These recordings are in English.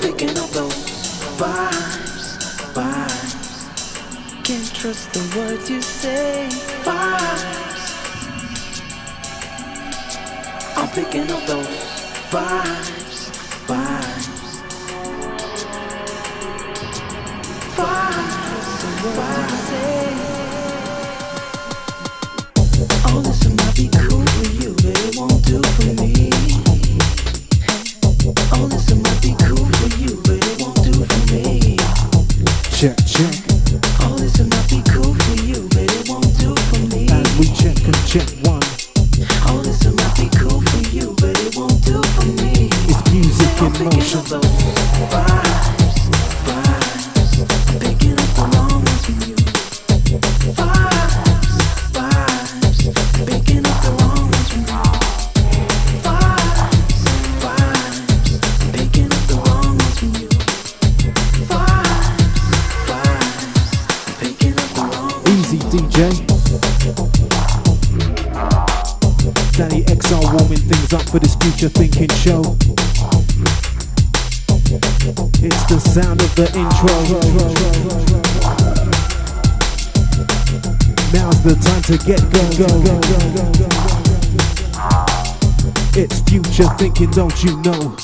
picking up those vibes, vibes. Can't trust the words you say, vibes. I'm picking up those vibes, vibes. Vibes, vibes. Oh, this might be cool for you, but it won't do for me. Oh, this might be cool for you, but it won't do for me. Check, check. Oh, this might be cool for you, but it won't do for me. As we check and check one. Oh, this might be cool for you, but it won't do for me. It's music in motion. Vibes, vibes. I'm picking up the wrong ones from you. Vibes, vibes. Picking up the wrong ones from you. Vibes, vibes. Picking up the wrong ones from you. Vibes, vibes. Picking up the wrong ones. Easy DJ. Danny XR warming things up for this future thinking show. It's the sound of the intro. Now's the time to get go. It's future thinking, don't you know?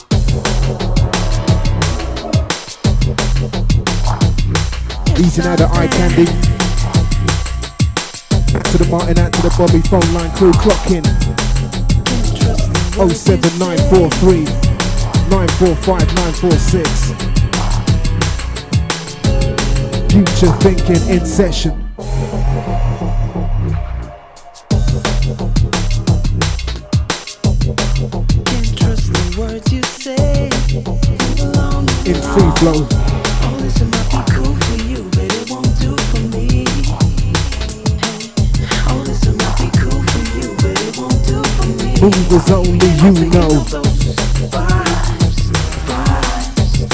Easy now the eye candy. Out to the Martin, out to the Bobby phone line crew clocking 07943 945 946. Future thinking in session. Can't trust the words you say. In free flow. Oh, this might be cool for you, but it won't do for me. Oh, this might be cool for you, but it won't do for me. Movers only you know. Vibes, vibes.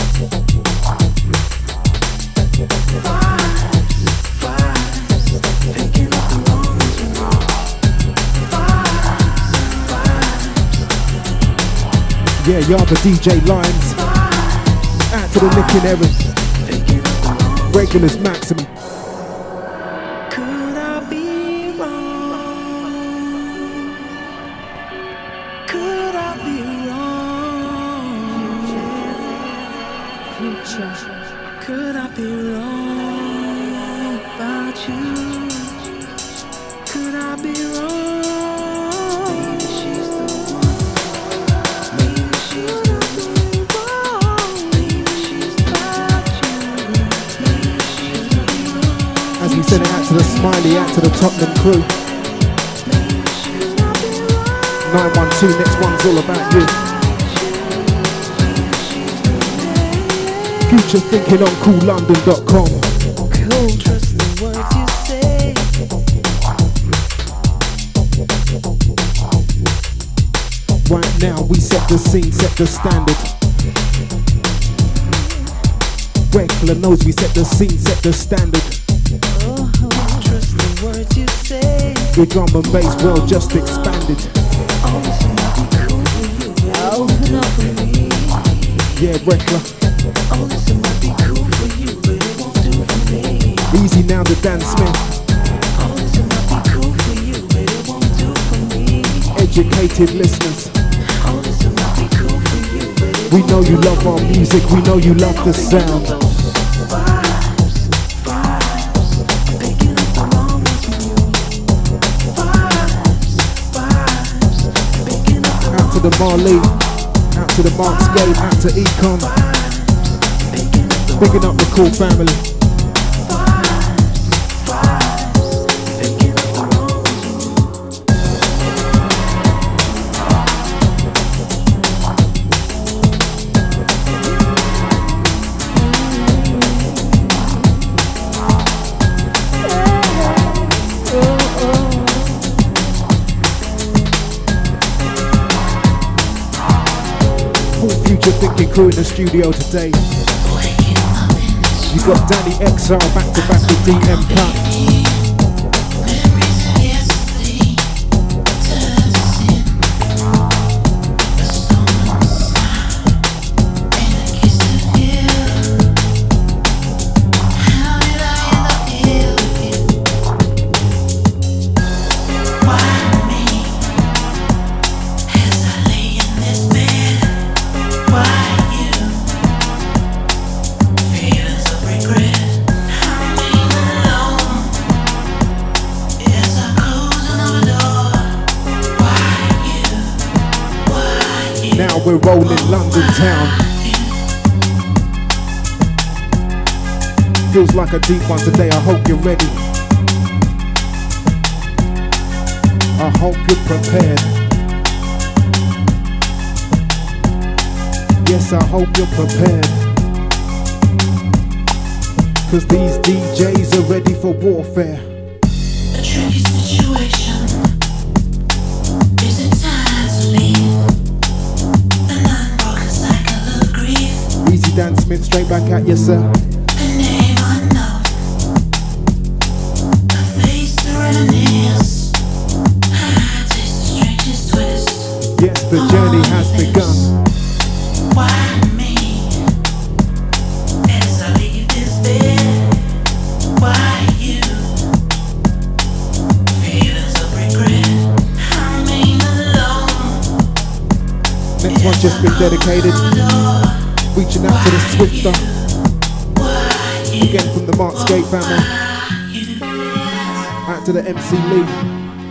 Vibes, vibes. Picking up the wrong ones from you. Vibes, vibes. Yeah, y'all the DJ lines. Out to the licking errands. Regulars maximum. Could I be wrong? Could I be wrong? Future. Could I be wrong about you? Could I be wrong? Maybe she's the one. Maybe she's the one. Maybe she's about you. Maybe she's the one. As we send it out to the Smiley, out to the Tottenham crew. 912, next one's all about you. Future thinking on coollondon.com. Cool. Trust the words you say. Right now we set the scene, set the standard. Regular knows we set the scene, set the standard. Trust the words you say. The drum and bass world just expanded. Oh, this might be cool for you, but it won't do for me. Yeah, regular. Oh, this might be cool for you, but it won't do for me. Easy now the Dan Smith. Oh, this might be cool for you, but it won't do for me. Educated listeners. Oh, this might be cool for you, but it We know you love our music, we know you love the sound. vibes, vibes. Picking up the wrong ones from you. Vibes, vibes. Picking up the Out to the Marley, out to the Marks Gate, out to Econ. picking up the Bigging up the cool family. vibes, vibes. Picking up the wrong ones from you. Full future thinking crew in the studio today. You got Danny XR back to back with DM Cut. Now we're rolling London town. Feels like a deep one today, I hope you're ready. I hope you're prepared. Yes, I hope you're prepared. Cause these DJs are ready for warfare. A tricky situation. Is it time to leave? An unbroken cycle of grief. Easy Dan Smith, straight back at you, sir. A name unknown. A face to reminisce. I taste the strangest twist. Yes, the journey has begun. Why me? As I leave this bed, why you? Feelings of regret. I mean alone. Next one just been dedicated. Reaching out to the Swifter. Again from the Markscape family. Out to the MC Lee.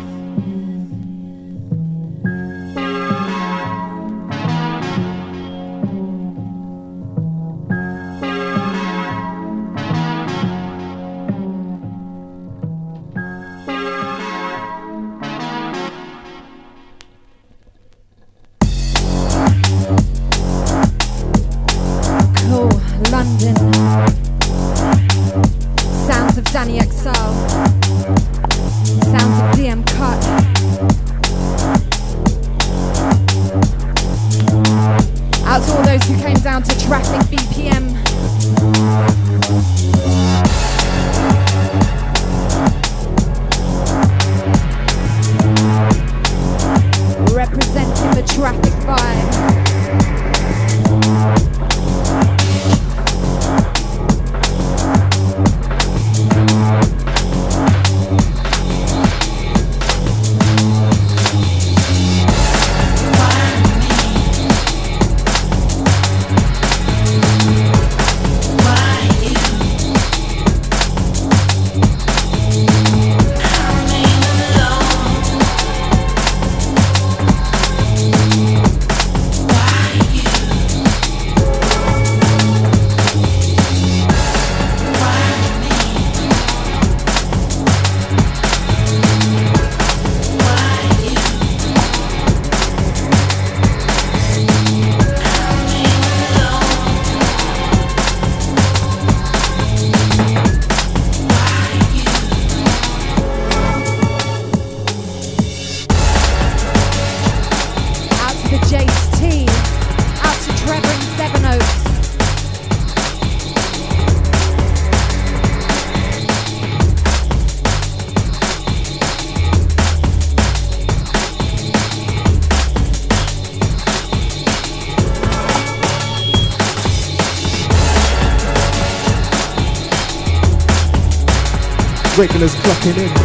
Regulars clocking in.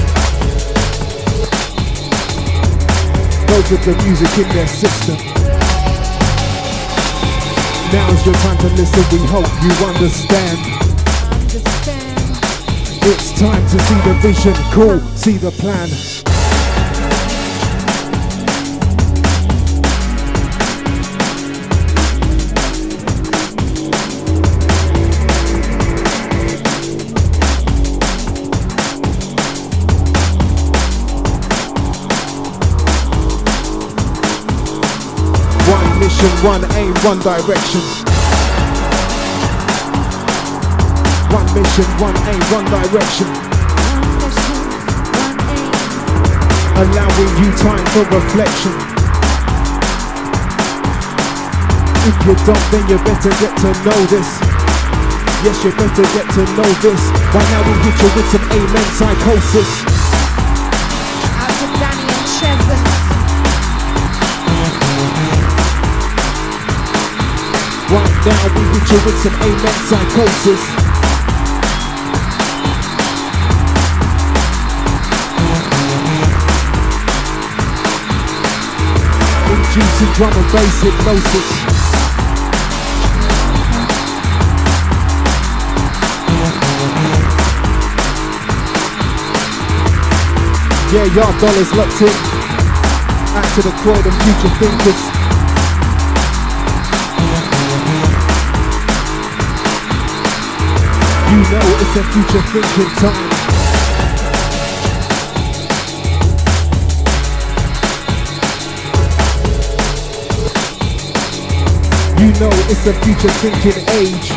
Those with the music in their system. Now's your time to listen, we hope you understand. It's time to see the vision, cool, see the plan. One aim, one direction. One mission, one aim, one direction. Allowing you time for reflection. If you don't, then you better get to know this. Yes, you better get to know this. Right now we hit you with some amen psychosis. Out to Danny and Chesant. Right now we hit you with some amen psychosis. Inducing drum and bass hypnosis. Yeah, y'all dollars locked in. Out to the crowd and future thinkers. You know it's a future thinking time. You know it's a future thinking age.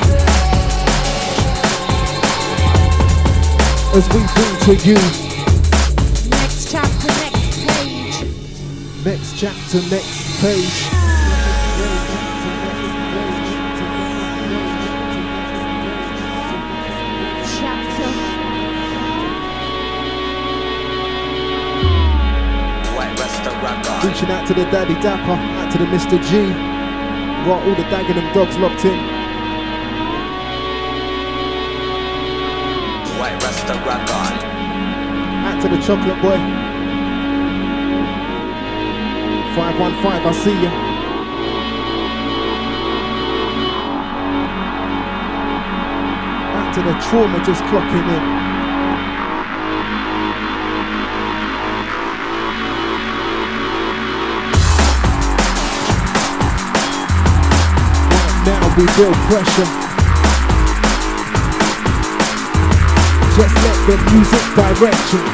As we bring to you Next chapter, next page. next chapter, next page. Chapter. White Rasta Rocker. Reaching out to the Daddy Dapper, out to the Mr. G. Got all the Dagenham dogs locked in. White Rasta Rocker. Out to the Chocolate Boy. 515, I see ya. Out to the Trauma just clocking in. Right now we build pressure. Just let the music direct you.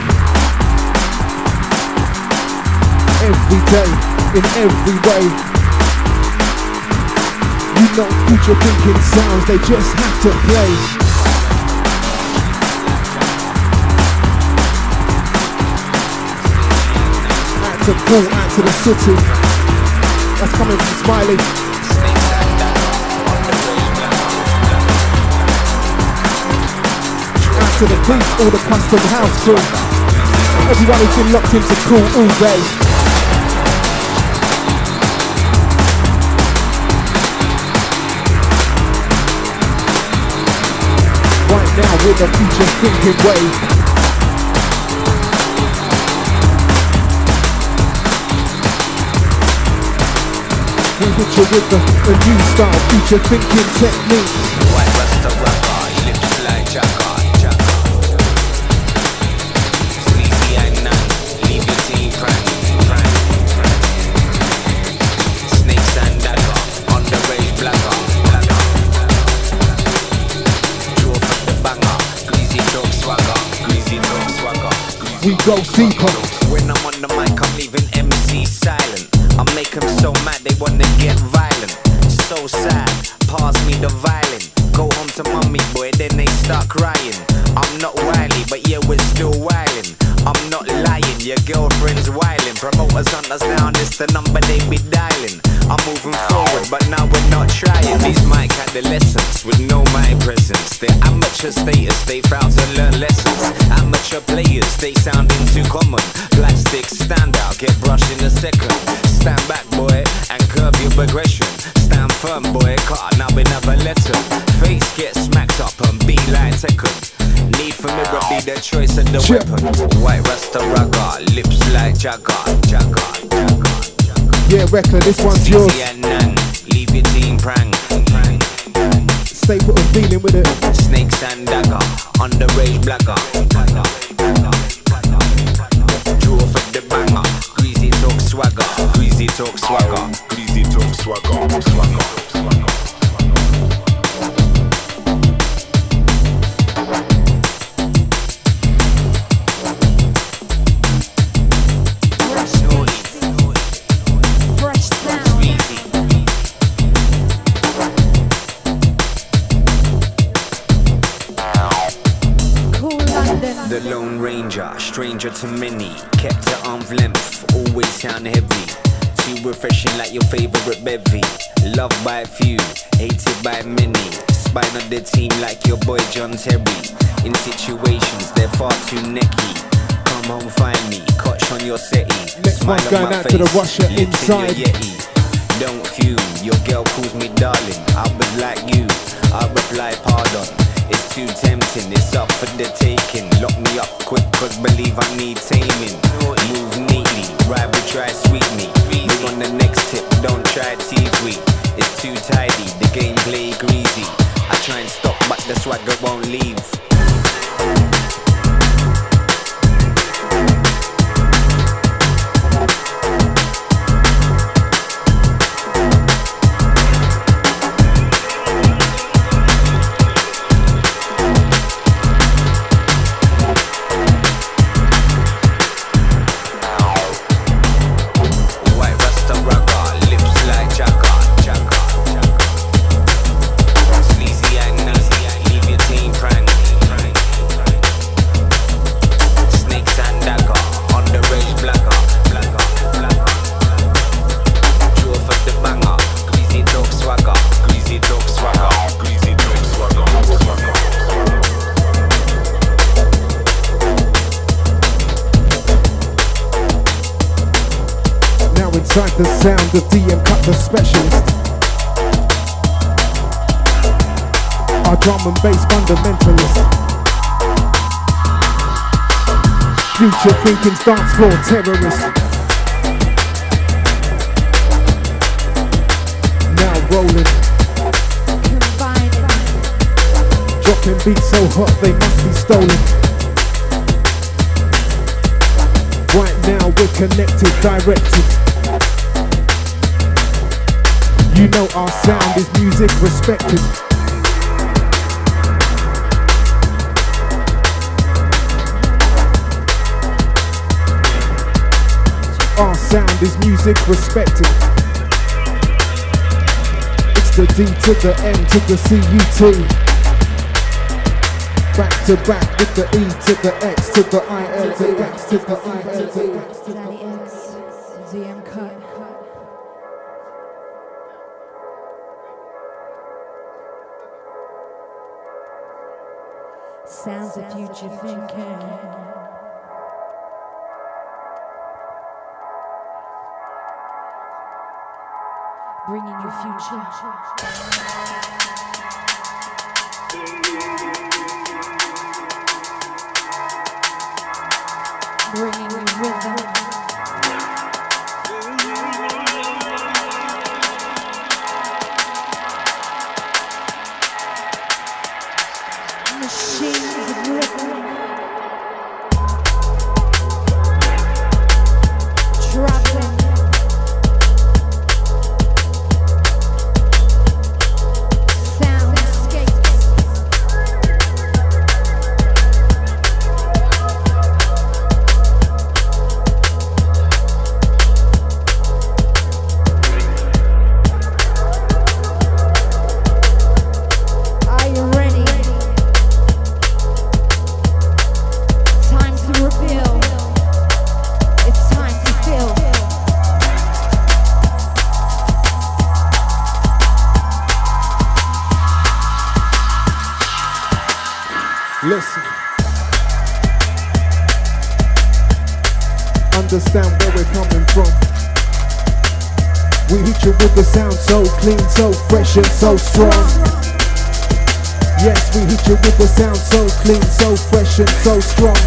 Every day, in every way. You know future thinking sounds, they just have to play. Out to Paul, out to the city. That's coming from Smiley. Out to the beat, all the custom house crew. Everyone who's been locked into cool all day. Right now with the future thinking wave. We hit you with a new style, future thinking technique. White Rasta Rocker. Lips like Jacka. Jacka. Sleazy and none. Leave your team prang. Prang. Snakes and dagger. On the rage blagger. Blagger. Draw from the banger. Greasy dog swagger. Greasy dog swagger. We go deeper. When I'm on the mic, I'm leaving MC silent. I make them so mad they wanna get violent. So sad, pass me the violin. Go home to mummy, boy, then they start crying. I'm not wily, but yeah, we're still wildin'. I'm not lying, your girlfriend's wildin'. Promoters hunt us down, it's the number they be dialing. I'm moving forward, but now we're not trying. These mic adolescents with no mic presence. Their amateur status, they fail to learn lessons. Amateur players, they sounding too common. Plastic stand out, get brushed in a second. Stand back, boy, and curb your progression. Stand firm, boy, car, now we never let them. Face get smacked up and be like Tekken. Need for mirror be the choice of the weapon. White Rasta Rocker, lips like Jagger. Jagger, Jagger. Yeah, Rekla, this one's yours. Sleazy and none, leave your team prang. Prang. Stay put and dealing with it. Snakes and dagger, on the rage blagger. Draw for the banger, greasy talk swagger. Greasy talk swagger. Greasy talk swagger. Swagger. Fresh sound. Cool London. The Lone Ranger, stranger to many. Kept at arm's length, always sound heavy. Too refreshing like your favorite bevy. Loved by a few, hated by many. Spine of the team like your boy John Terry. In situations they're far too necky. Come home find me, Koch on your settee. Next one Smile on going my out to the face, Russia lips in inside. your Yeti. Don't fume, your girl calls me darling. I was like you, I reply pardon. It's too tempting, it's up for the taking. Lock me up quick, cause believe I need taming. Move neatly, rival try sweet me. Move on the next tip, don't try tease. It's too tidy, the gameplay greasy. I try and stop, but the swagger won't leave. the sound of DM Cut the Specialist. Our drum and bass fundamentalist. Future thinking dance floor terrorist. Now rolling. Combining. Dropping beats so hot they must be stolen. Right now we're connected, directed. You know our sound is music respected. Our sound is music respected. It's the D to the N to the C-U-T. Back to back with the E to the X to the I-L to the X to the I-L to the X. Danny X, DM Cut. Sounds of future thinking. Bringing you future. Bringing you rhythm. Machines of rhythm. Traveling. Listen. Understand where we're coming from. We hit you with the sound so clean, so fresh and so strong. Yes, we hit you with the sound so clean, so fresh and so strong.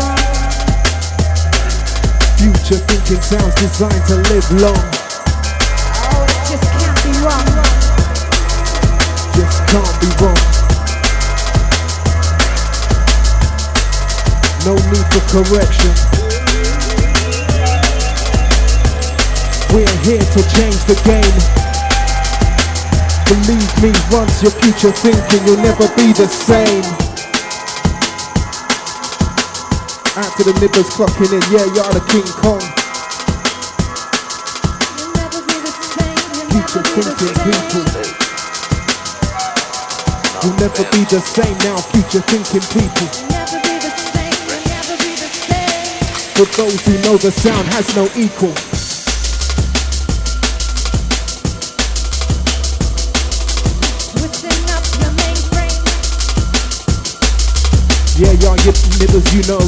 Future thinking sounds designed to live long. Oh, it just can't be wrong. Just can't be wrong. No need for correction. We're here to change the game. Believe me, once your future thinking, you'll never be the same. Out to the nippers clocking in, yeah, you're the King Kong. You'll never be the same. Future thinking people. You'll never be the same now, future thinking people. Never be the same. You'll never be the same. For those who know the sound has no equal. Twisting up your mainframe. Yeah, y'all get niggas, you know.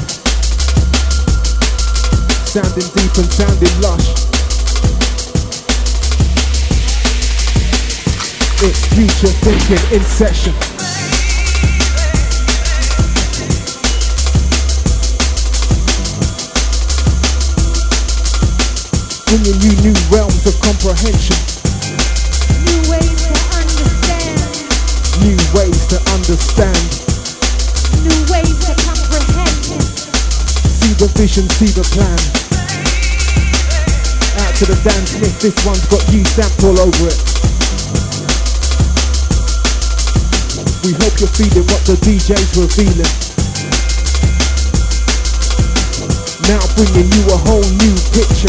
Sounding deep and sounding lush. It's future thinking in session. Bringing you new realms of comprehension. New ways to understand. New ways to understand. New ways to comprehend. See the vision, see the plan. Out to the Dan Smith, this one's got you stamped all over it. We hope you're feeling what the DJ's revealing. Now bringing you a whole new picture.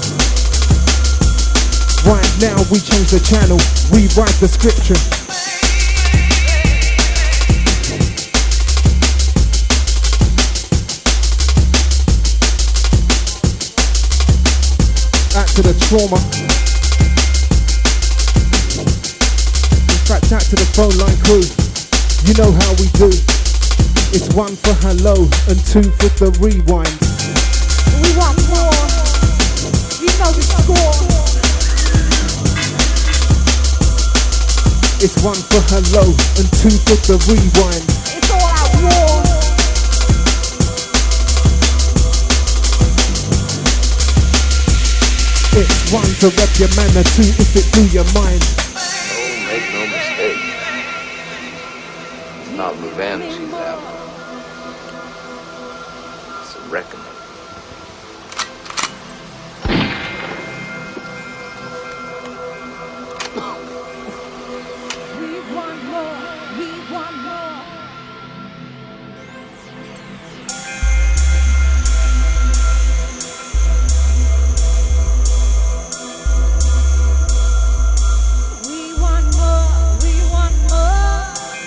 Right now we change the channel, rewrite the scripture. Out to the trauma. In fact, out to the phone line crew. You know how we do. It's 1 for hello and 2 for the rewind. We want more. You know the score. It's 1 for hello and 2 for the rewind. It's all out war. It's 1 to rep your man, and 2 if it do your mind. Oh, make no mistake. It's not revenge she's after. It's a reckoning. We want more. We want more. We want more. We want more.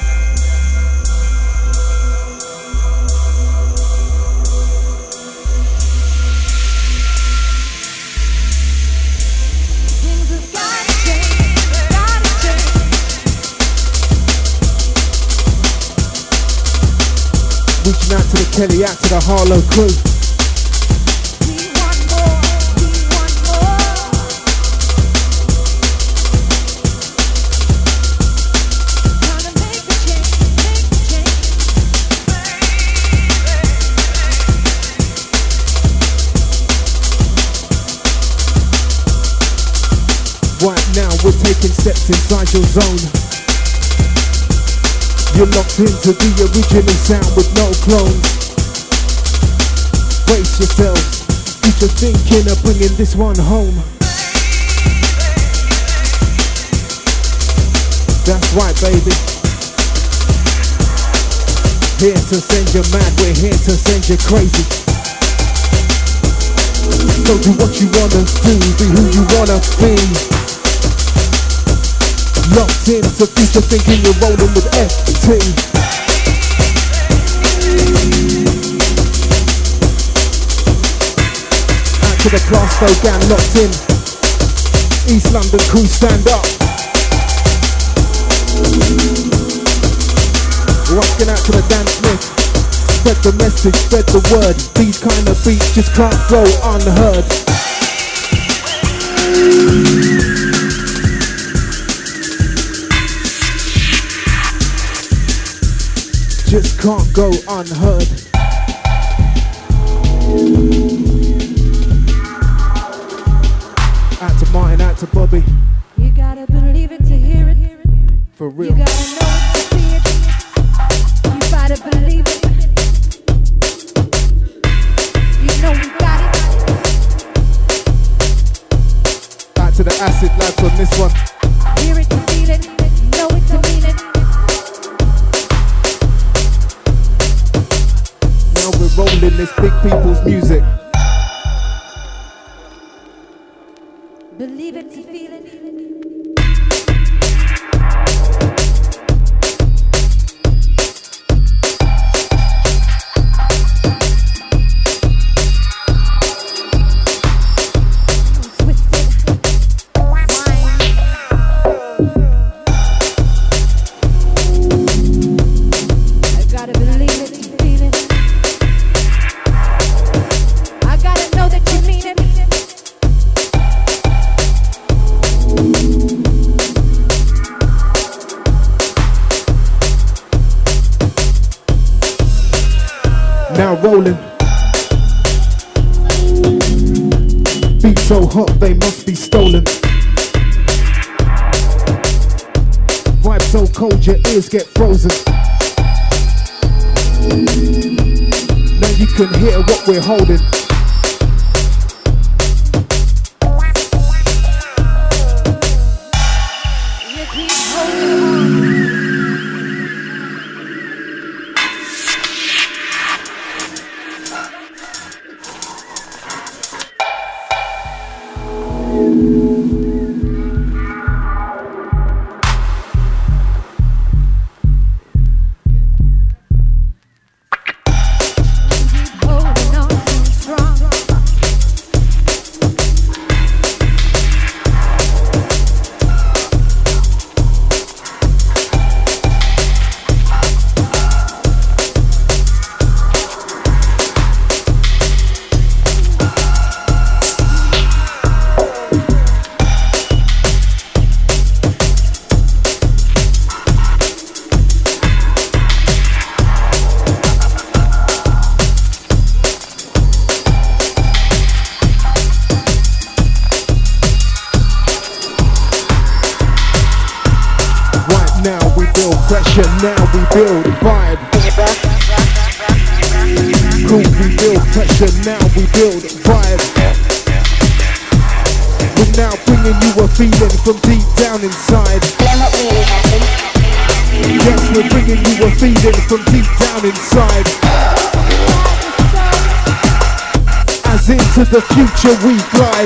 Things have gotta change. Gotta change. Reaching out to the Kelly, out to the Harlow crew. We want more. We want more. Trying to make a change. Make a change. Right now we're taking steps inside your zone. You're locked into the original sound with no clones. Brace yourselves, future thinking of bringing this one home. That's right, baby. Here to send you mad, we're here to send you crazy. So do what you wanna do, be who you wanna be. Locked into future thinking, you're rolling with FT. Out to the Glasgow gang, locked in. East London crew, stand up. Rocking out to the Dan Smith. Spread the message, spread the word. These kind of beats just can't go unheard. Just can't go unheard. Out to Martin, out to Bobby. You gotta believe it to hear it. For You real. gotta know it to see it. You gotta believe it. You know we got it. Out to the acid lads on this one. Hear it to feel it. Know it to mean it. Now we're rolling this big people's music. Believe it to feel it. I gotta believe it to feel it. I gotta know that you mean it. Now rolling. Beat so hot they must be stolen. Vibe so cold your ears get frozen. Now you can hear what we're holding. You keep holding on. Keep holding on too strong. Now we build pressure, now we build vibe. Cool, we build pressure, now we build vibe. We're now bringing you a feeling from deep down inside. Yes, we're bringing you a feeling from deep down inside. As into the future we glide.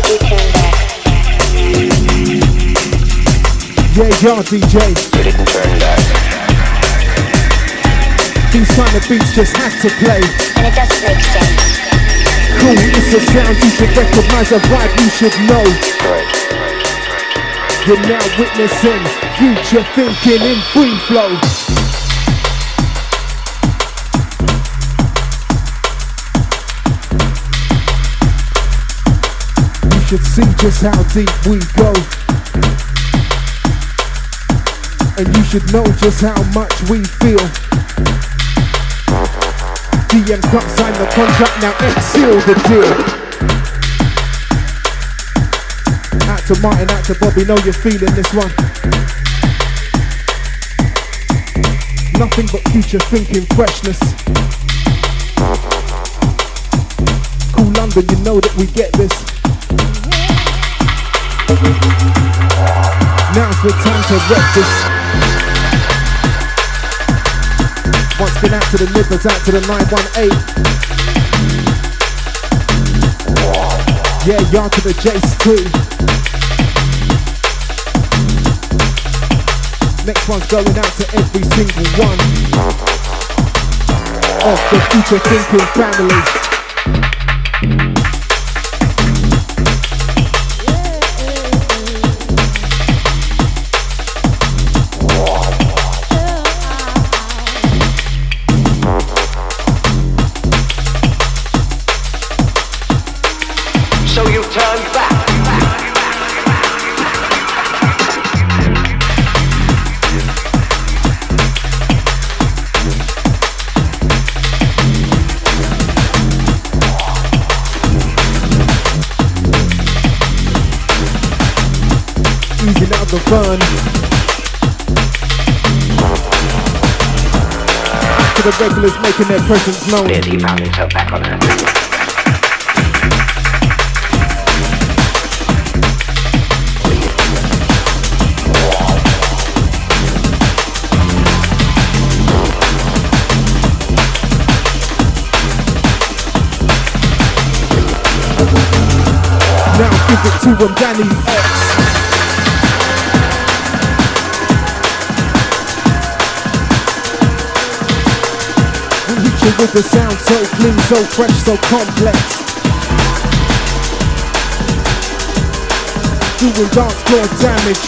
Yeah, DJ. These kind of beats just had to play. And it doesn't make sense. Cool, it's a sound you should recognize, a vibe you should know. You're now witnessing future thinking in free flow. You should see just how deep we go. And you should know just how much we feel. DM Cut signed the contract, now X seal the deal. Out to Martin, out to Bobby, know you're feeling this one. Nothing but future thinking freshness. Cool London, you know that we get this. Now's the time to wreck this. Once been out to the nippers, out to the 918. Yeah, yard to the Jace too. Next one's going out to every single one of the future thinking family. The fun. To the regulars making their presence known. He found himself back on Earth. Now give it to him, Danny X. With the sound so clean, so fresh, so complex. Doing dance floor damage.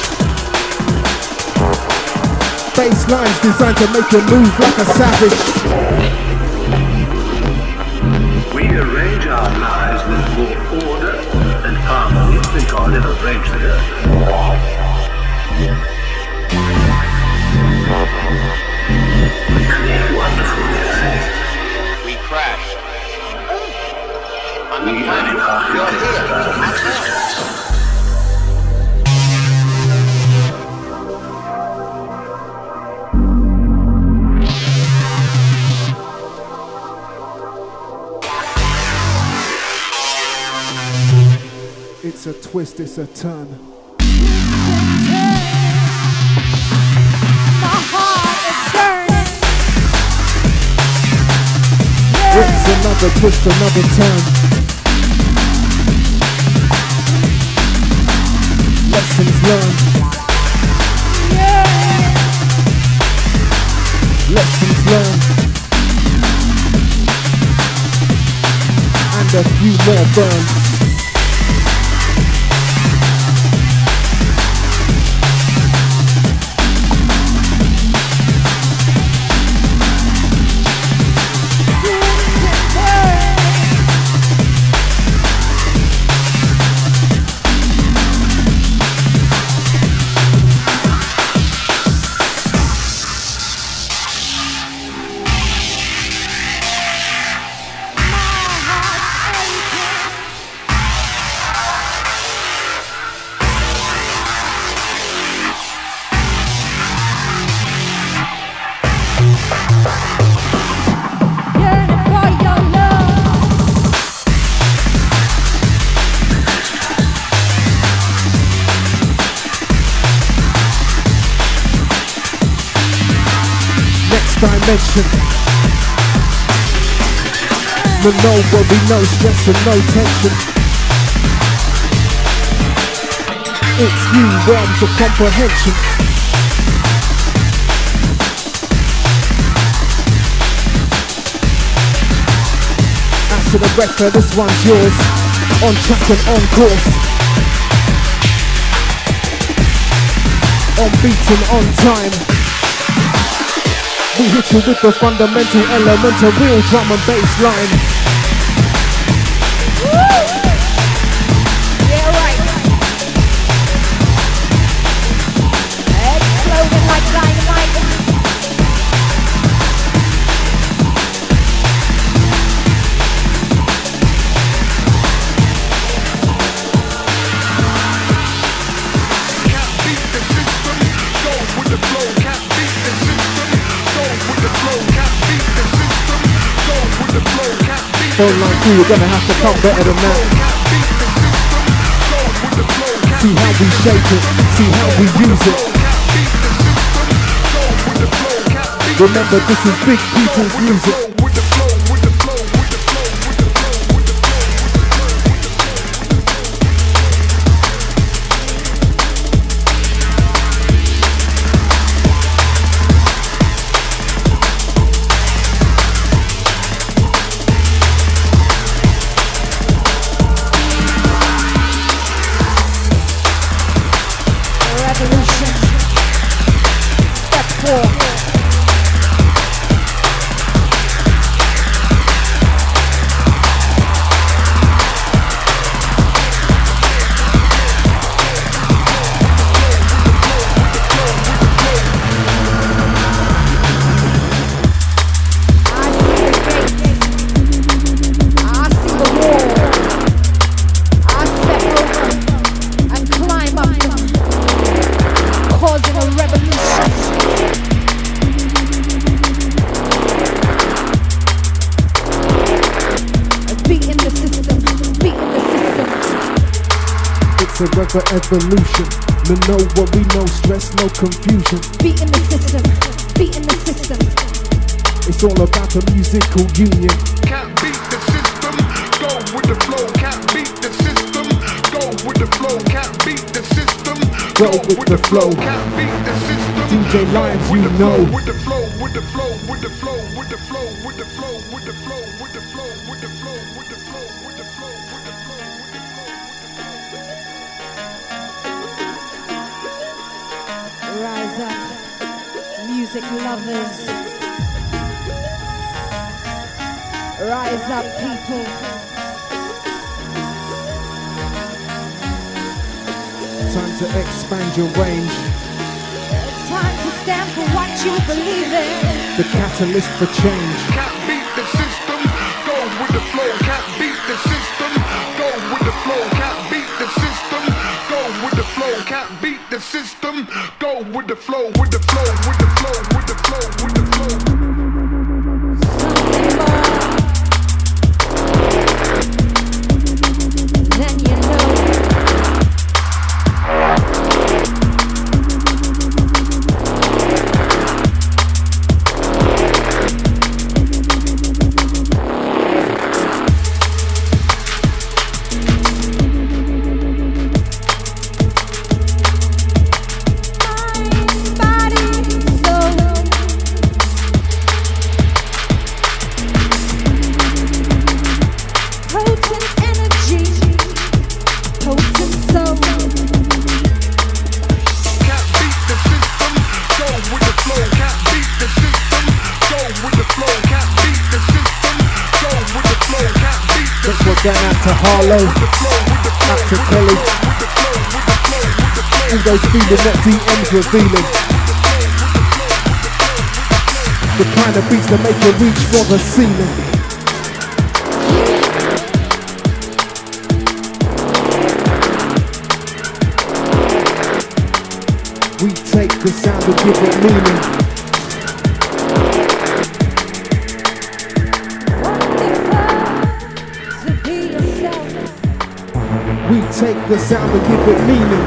Bass lines designed to make you move like a savage. We arrange our lives with more order and harmony than God ever arranged the earth. We create wonderful new things. Crash. On the We are planet, the architects of our existence. It's a twist, it's a turn. My heart is burning. It's another twist, another turn. Lessons learned. Lessons learned. And a few more burned. dimension. No worry, no stress and no tension. It's new realms of comprehension. After the record, this one's yours. On track and on course. On beat and on time. We hit you with the fundamental element of real drum and bass line. Yeah, right. Exploding like dynamite. Phone line crew, you're gonna have to come better than that. See how we shape it, see how we use it. Remember, this is big people's music. Revolution. Step 4. Forever evolution. No worry, no stress, no confusion. Beat in the system, beat in the system. It's all about the musical union. Can't beat the system, go with the flow. Can't beat the system, go with the flow. Can't beat the system, go with the flow. Can't beat the system. DJ Lions, you know. With the flow, with the flow, with the flow, with the flow, with the flow, with the flow, with the flow, with the flow, with the flow, with the flow, with the flow. Rise up, music lovers. Rise up, people. Time to expand your range. It's time to stand for what you believe in. The catalyst for change. Can't beat the system, go with the flow. Can't beat the system, go with the flow. Can't beat the system, go with the flow. Can't beat the system, go with the flow, with the flow, with the flow, with the flow, with the flow. Something more than you know. Going out to Harlow, out to Kelly. All those feeling that DM's revealing. The kind of beats that make you reach for the ceiling. We take the sound and give it meaning. We take the sound and give it meaning.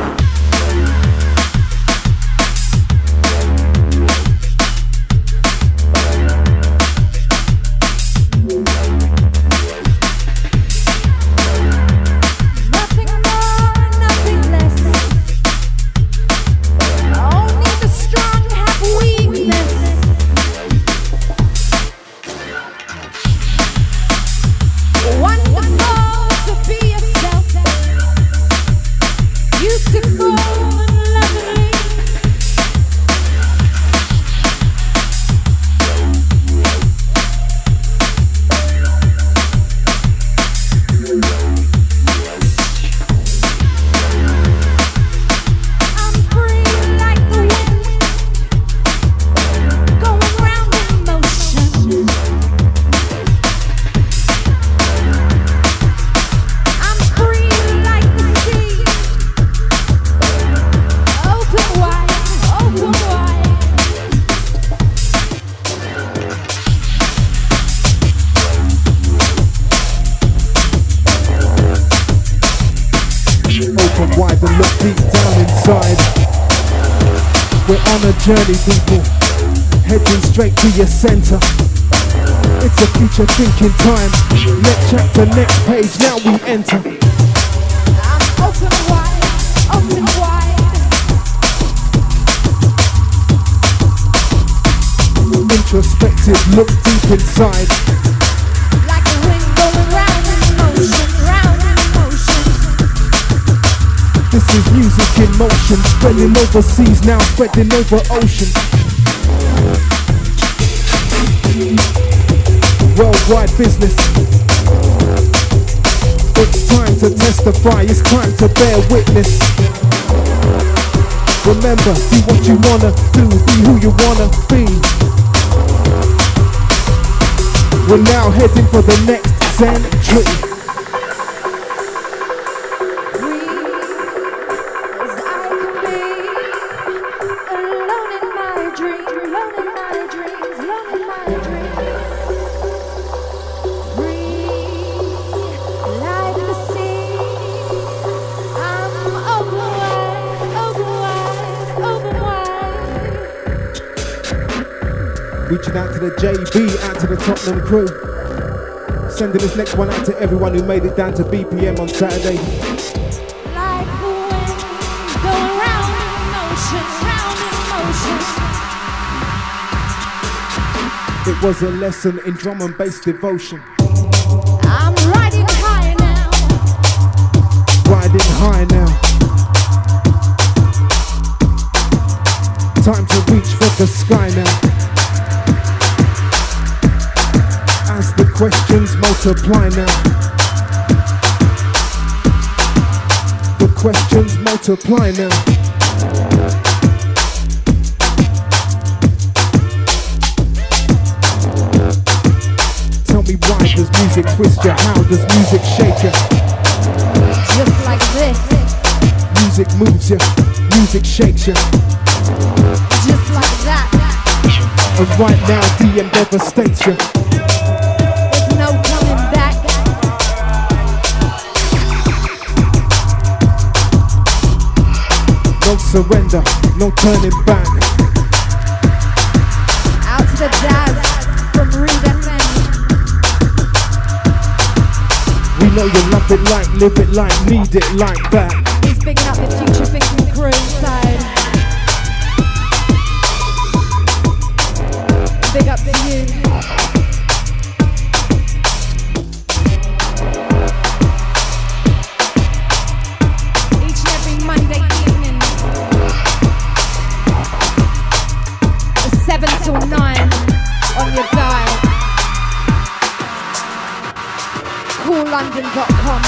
We're on a journey, people, heading straight to your center. It's a future thinking time. Next chapter, next page, now we enter. I'm open wide, open wide. Introspective, look deep inside. Like the wind going round in motion, round in motion. This is music in motion, spreading overseas, now spreading over oceans. Worldwide business. It's time to testify, it's time to bear witness. Remember, do what you wanna do, be who you wanna be. We're now heading for the next century. Free as I can be, alone in my dreams, alone in my dreams, alone in my dreams. Free like the sea, I'm open wide, open wide, open wide. Reaching out to the JB, out to the Tottenham crew. Sending this next one out to everyone who made it down to BPM on Saturday. Like the wind going round in motion, round in motion. It was a lesson in drum and bass devotion. I'm riding high now. Riding high now. Time to reach for the sky now. As the questions multiply now. The questions multiply now. Tell me why does music twist you? How does music shake you? Just like this. Music moves you, music shakes you. Just like that. And right now DM devastates you. There's no coming back. No surrender, no turning back. Out to the jazz from Reed FM. We know you love it like, live it like, need it like that. He's bigging up the future thinking crew inside. Big up to you. Each and every Monday evening, 7 till 9 on your dial. CoolLondon.com.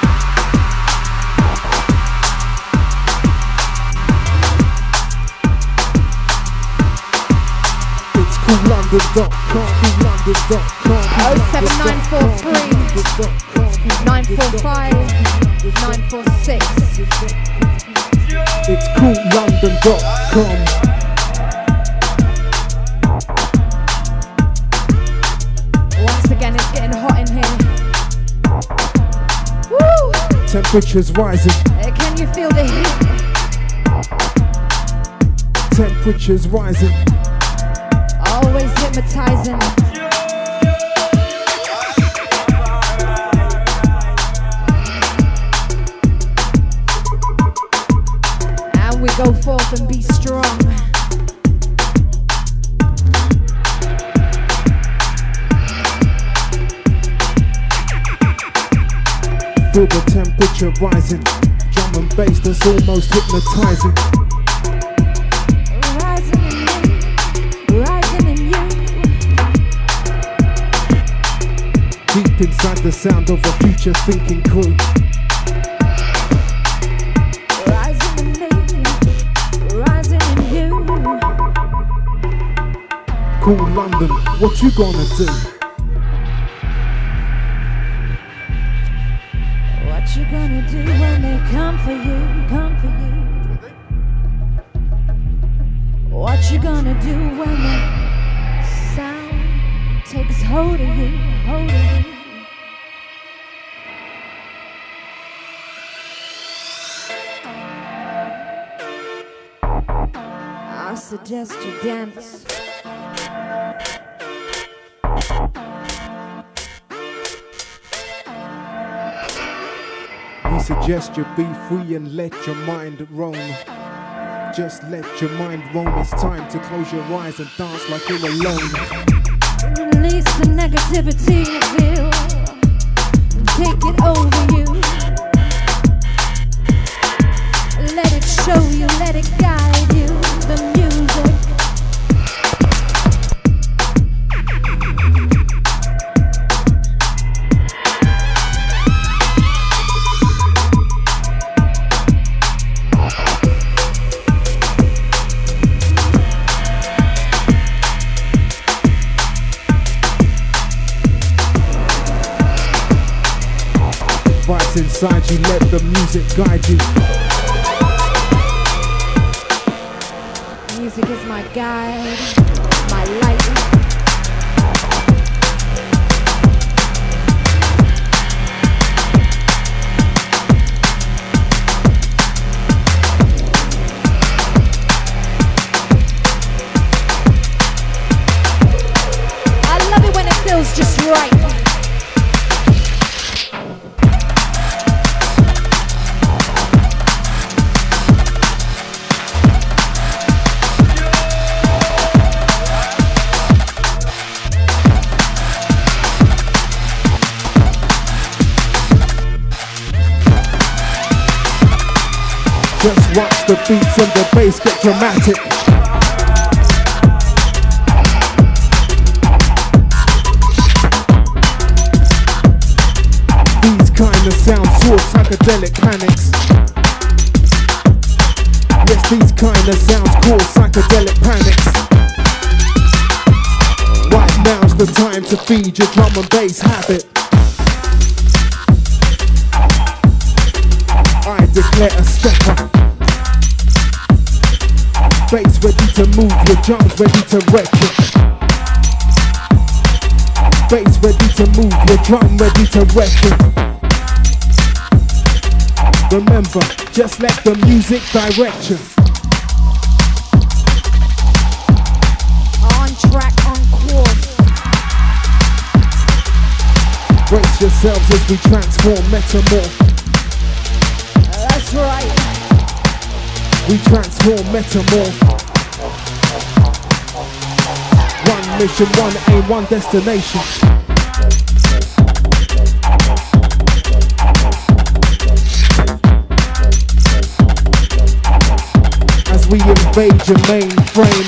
It's CoolLondon.com, CoolLondon.com. 07943 945 946. It's CoolLondon.com. Once again, it's getting hot in here. Woo! Temperatures rising, Can you feel the heat? temperatures rising. Always hypnotizing. And we go forth and be strong. Feel the temperature rising. Drum and bass that's almost hypnotizing. Rising in you, rising in you. Deep inside the sound of a future thinking crew. Rising in me, rising in you. Cool London, what you gonna do? What you gonna do when they come for you, come for you? What you gonna do when the sound takes hold of you, hold of you? I I suggest you dance. We suggest you be free and let your mind roam. Just let your mind roam. It's time to close your eyes and dance like you're alone. Release the negativity you feel and take it over you. Let it show you, let it guide you. The music. Vibes inside you, let the music guide you. Music is my guide, my light. I love it when it feels just right. Just watch the beats and the bass get dramatic. These kind of sounds cause psychedelic panics. Yes, these kind of sounds cause psychedelic panics. Right now's the time to feed your drum and bass habit. I declare a stepper. Bass ready to move, your drums ready to wreck it. Bass ready to move, your drum ready to wreck it. Remember, just let the music direct you. On track, on course. Brace yourselves as we transform, metamorph. That's right. We transform, metamorph. One mission, one aim, one destination. As we invade your mainframe,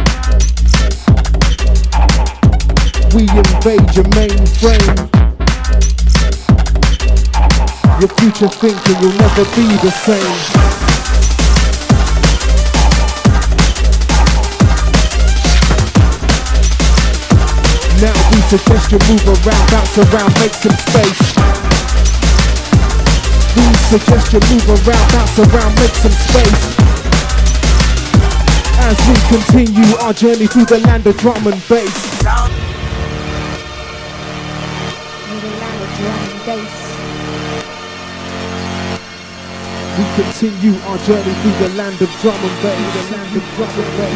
we invade your mainframe. Your future thinking, you'll never be the same. Now we suggest you move around, bounce around, make some space. We suggest you move around, bounce around, make some space. As we continue our journey through the land of drum and bass. Through the land of drum and bass. We continue our journey through the land of drum and bass. The land of drum and bass.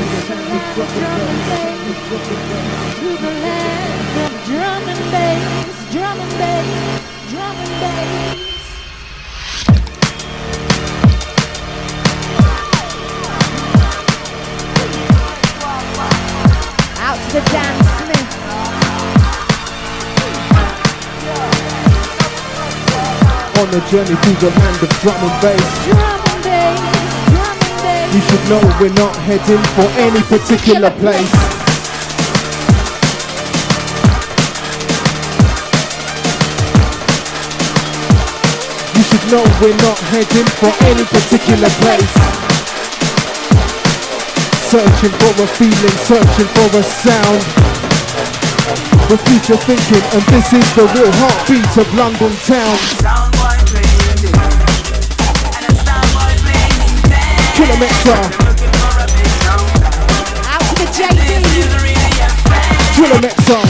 Through the land of drum and bass, drum and bass, drum and bass. Out to the dance, Smith. On a journey through the land of drum and bass. Drum and bass, drum and bass. You should know we're not heading for any particular place. You should know we're not heading for any particular place. Searching for a feeling, searching for a sound. The future thinking, and this is the real heartbeat of London town. Killer Mixer. Out to the JD. Killer Mixer.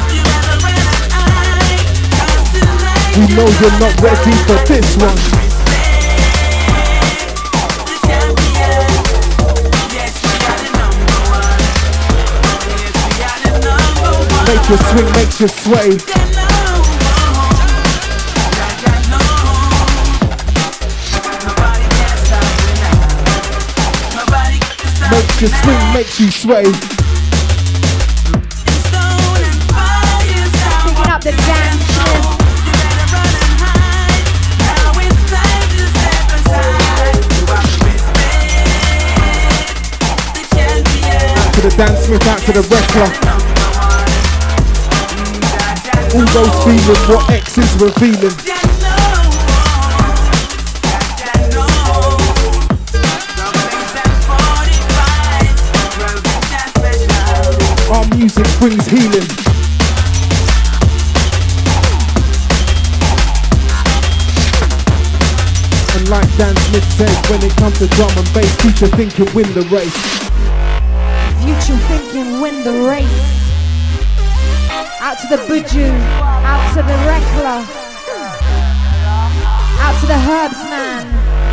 We know you're not ready for this one. Make you swing, makes you sway. Makes you swing, makes you sway. Picking up the dance floor. Out to the dance smith, out to the wrestler. All those feeling what X is revealing. Our music brings healing. And like Dan Smith says, when it comes to drum and bass, future thinking win the race. Future thinking win the race. Out to the Buju, out to the Rekla, out to the Herbs man.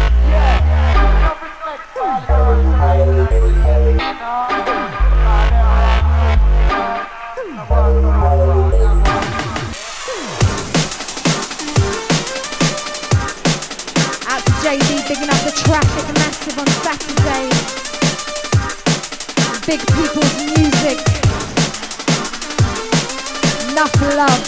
Out to JD, bigging up the traffic massive on Saturday. Big people's music. Enough love.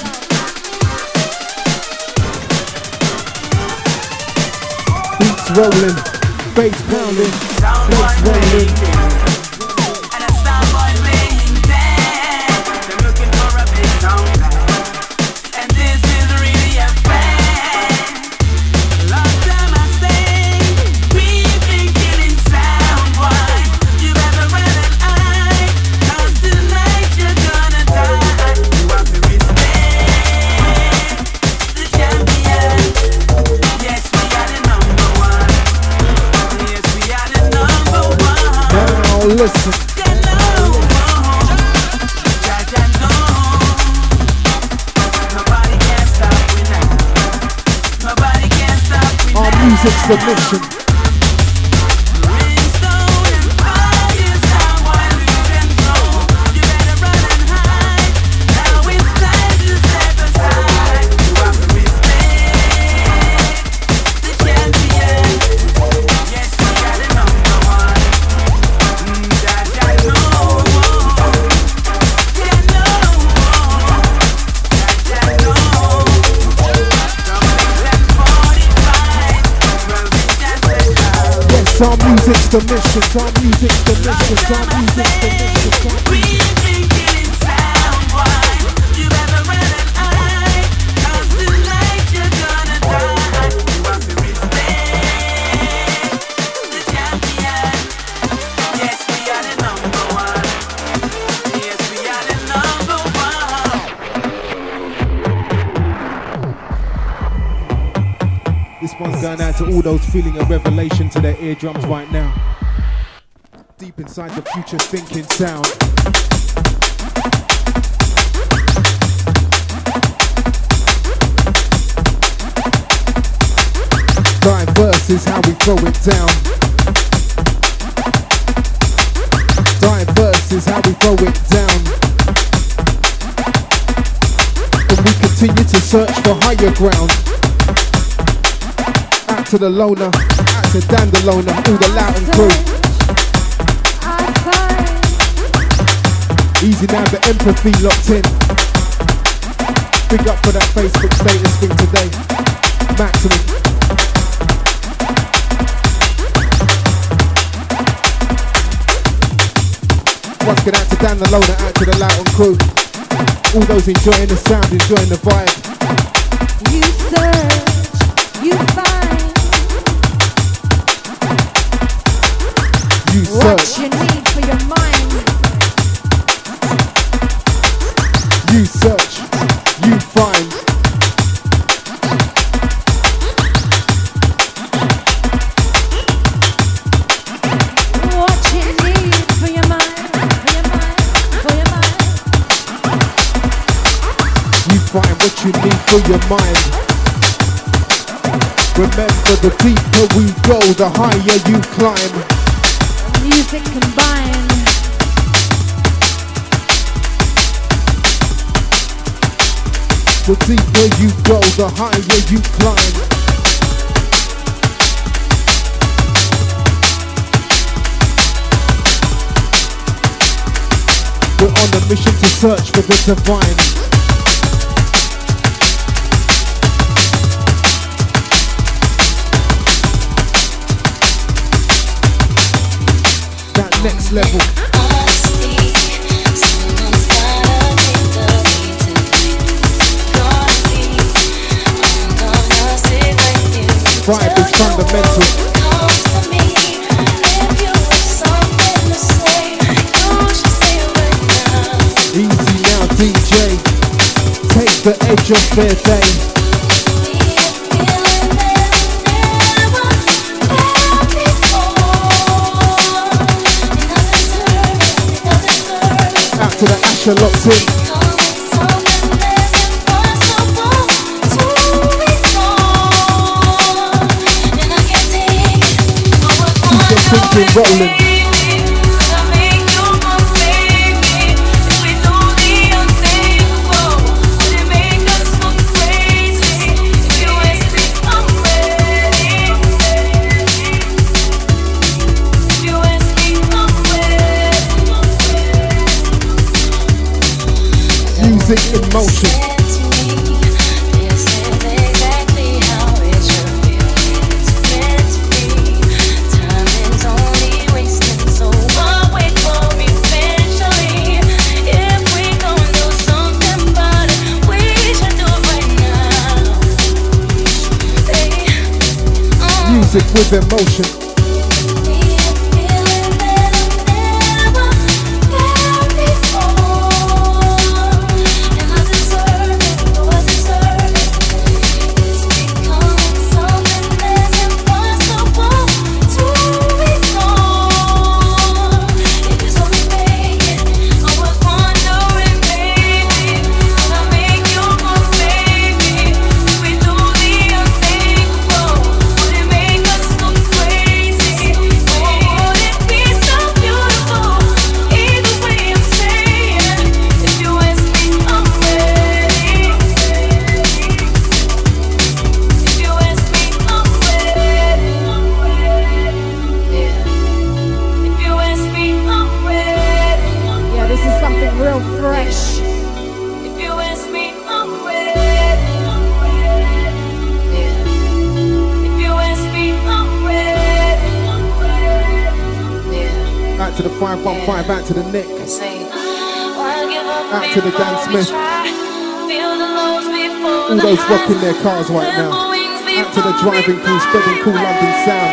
Beats rolling, bass pounding, bass rolling. And a star boy laying there. They're looking for a big sound. And this is really a fan. Last time I sang, we've been killing sound. Why? You better run an eye, 'cause tonight you're gonna die. You have to respect the champion. Yes, we are the number one. Yes, we are the number one. Now listen. Our music's the mission. Our music's the mission, our music's the mission, our music's the mission, our music's This one's going out to all those feeling a revelation to their eardrums right now. Deep inside the future thinking sound. Diverse is how we throw it down. Diverse is how we throw it down. And we continue to search for higher ground. Out to the loner, out to Dan the loner, all the Loughton crew. Easy now, the empathy locked in. Big up for that Facebook status thing today. Maximum. Once again, out to Dan the loner, out to the Loughton crew. All those enjoying the sound, enjoying the vibe. You search, you find. You What search, you need for your mind. you search, you find. What you need for your mind, for your mind, for your mind. You find what you need for your mind. Remember, the deeper we go, the higher you climb. Music combined. The deeper you go, the higher you climb. We're on a mission to search for the divine. That next level. Vibe is fundamental. Easy now, DJ. Take the edge off their day. Out to the Asher locked in. Thinking rolling. Music in motion. Music with emotion. To the 515, out to the Nick, out to the Dan Smith, all those rocking their cars right now, out to the driving crew, spreading cool London sound.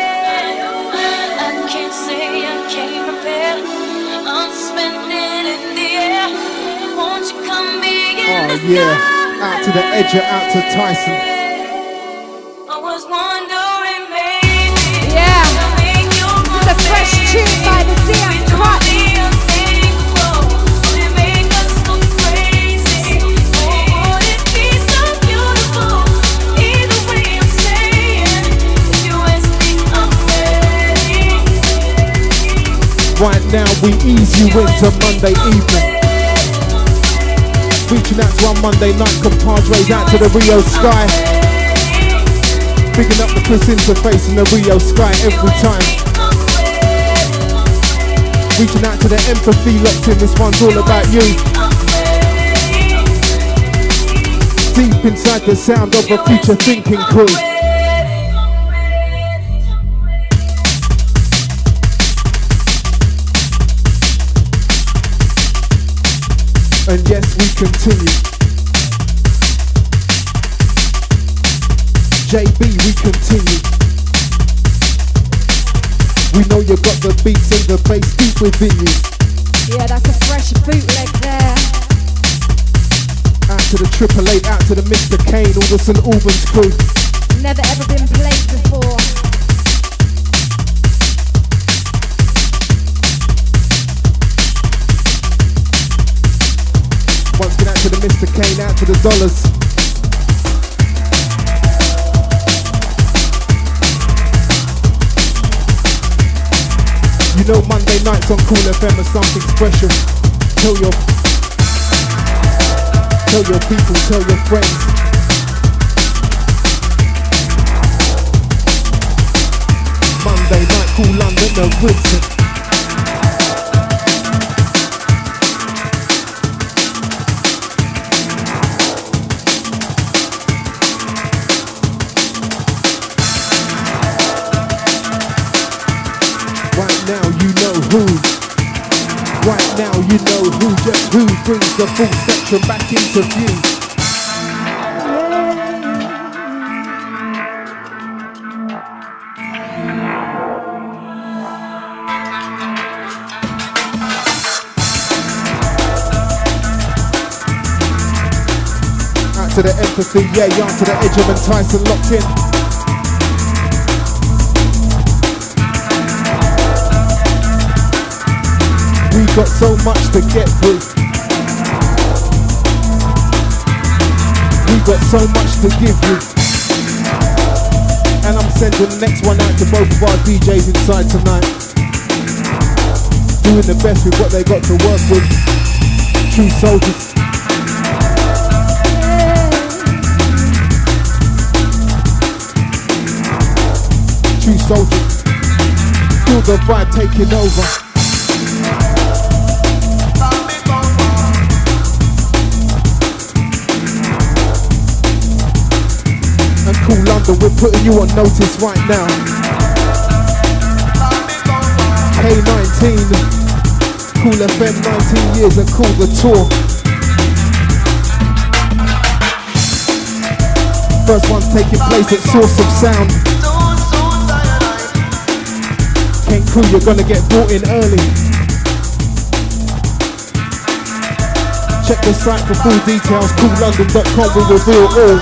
Oh yeah, out to the Edger, out to Tyson. A fresh tune by the Dion Cut. Right now we ease you into Monday evening. Reaching out to our Monday night compadres, out to the Rio Sky. Picking up the Chris interface in the Rio Sky every time. Reaching out to the empathy locked in, this one's all about you. Deep inside the sound of a future thinking crew. And yes, we continue. JB, we continue. We know you got the beats and the bass deep within you. Yeah, that's a fresh bootleg there. Out to the 888, out to the Mr. Kane, all the St. Albans crew. Never ever been played before. Once again, out to the Mr. Kane, out to the Dollars. know Monday nights on Cool FM are something special. Tell your people, tell your friends. Monday night, Cool London, the Ritson. Right now you know who. Right now you know who, just who brings the full spectrum back into view. Out to the empathy, yeah, yarn to the edge of and Tyson locked in. We got so much to get through. We got so much to give you. And I'm sending the next one out to both of our DJs inside tonight. Doing the best with what they got to work with. True soldiers. True soldiers. Feel the vibe taking over. Cool London, we're putting you on notice right now. K19, Cool FM, 19 years and Cool the tour. First one's taking place at Source of Sound. Kent Crew, you're gonna get brought in early. Check the site for full details, coollondon.com will reveal all.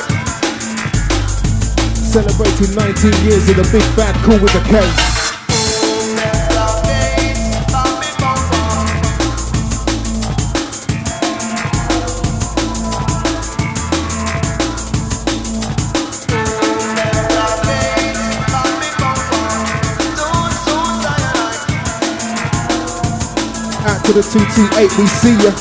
Celebrating 19 years of the big bad Cool with a K. Out to the 228, we see ya.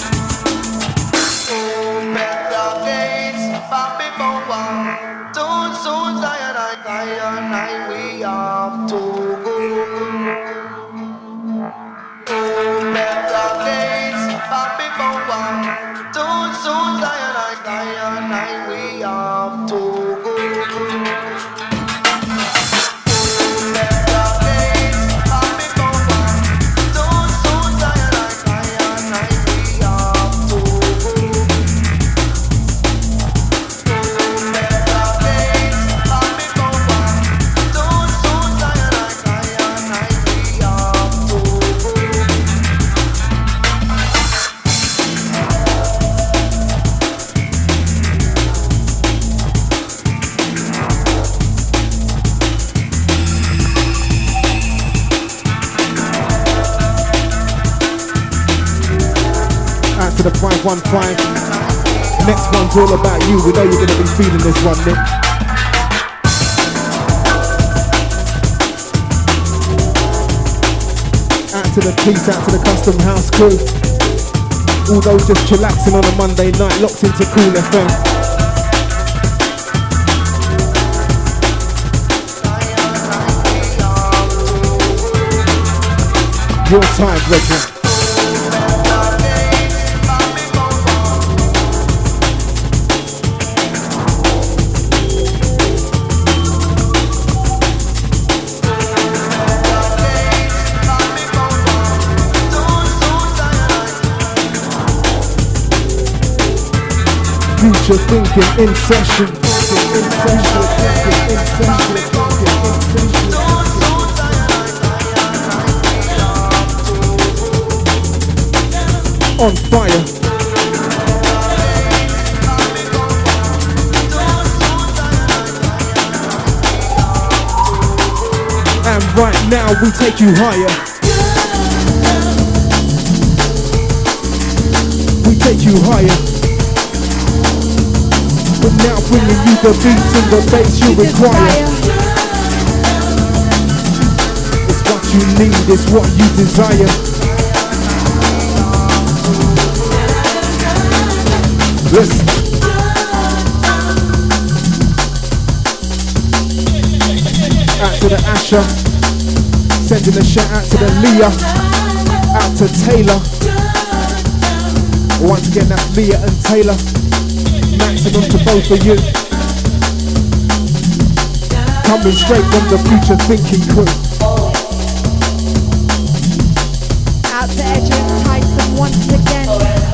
To the 515. Next one's all about you. We know you're gonna be feeling this one, Nick. Out to the police, out to the Custom House crew. All those just chillaxing on a Monday night, locked into Cool FM. Your time, Reggie. Future thinking in session. On fire. And right now we take you higher. We take you higher. But now bringing you the beats and the bass you require. It's what you need is what you desire. Listen. Out to the Asher, sending a shout out to the Leah, out to Taylor. Once again, that's Leah and Taylor. Maximum to both of you. Coming straight from the future thinking crew. Out to Edger and Tyson once again.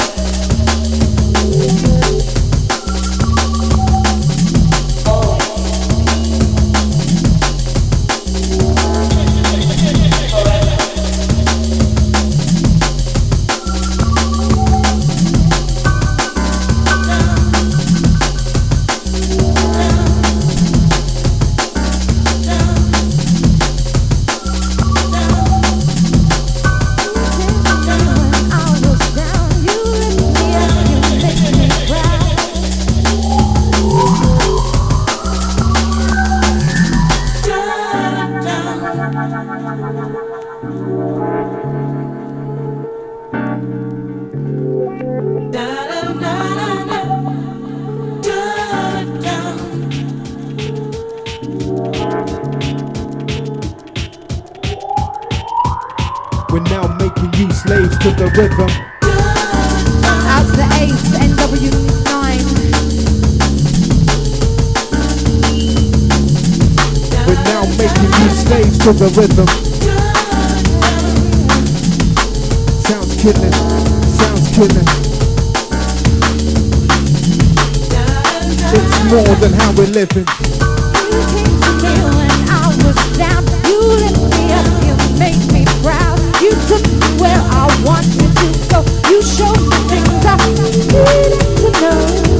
We're now making you slaves to the rhythm. Out to the Ace, NW9. We're now making you slaves to the rhythm. Sounds killing, sounds killing. It's more than how we're living. You came to me when I was down. You lift me up, you make me proud. You took me where I wanted to go. You showed me things I needed to know.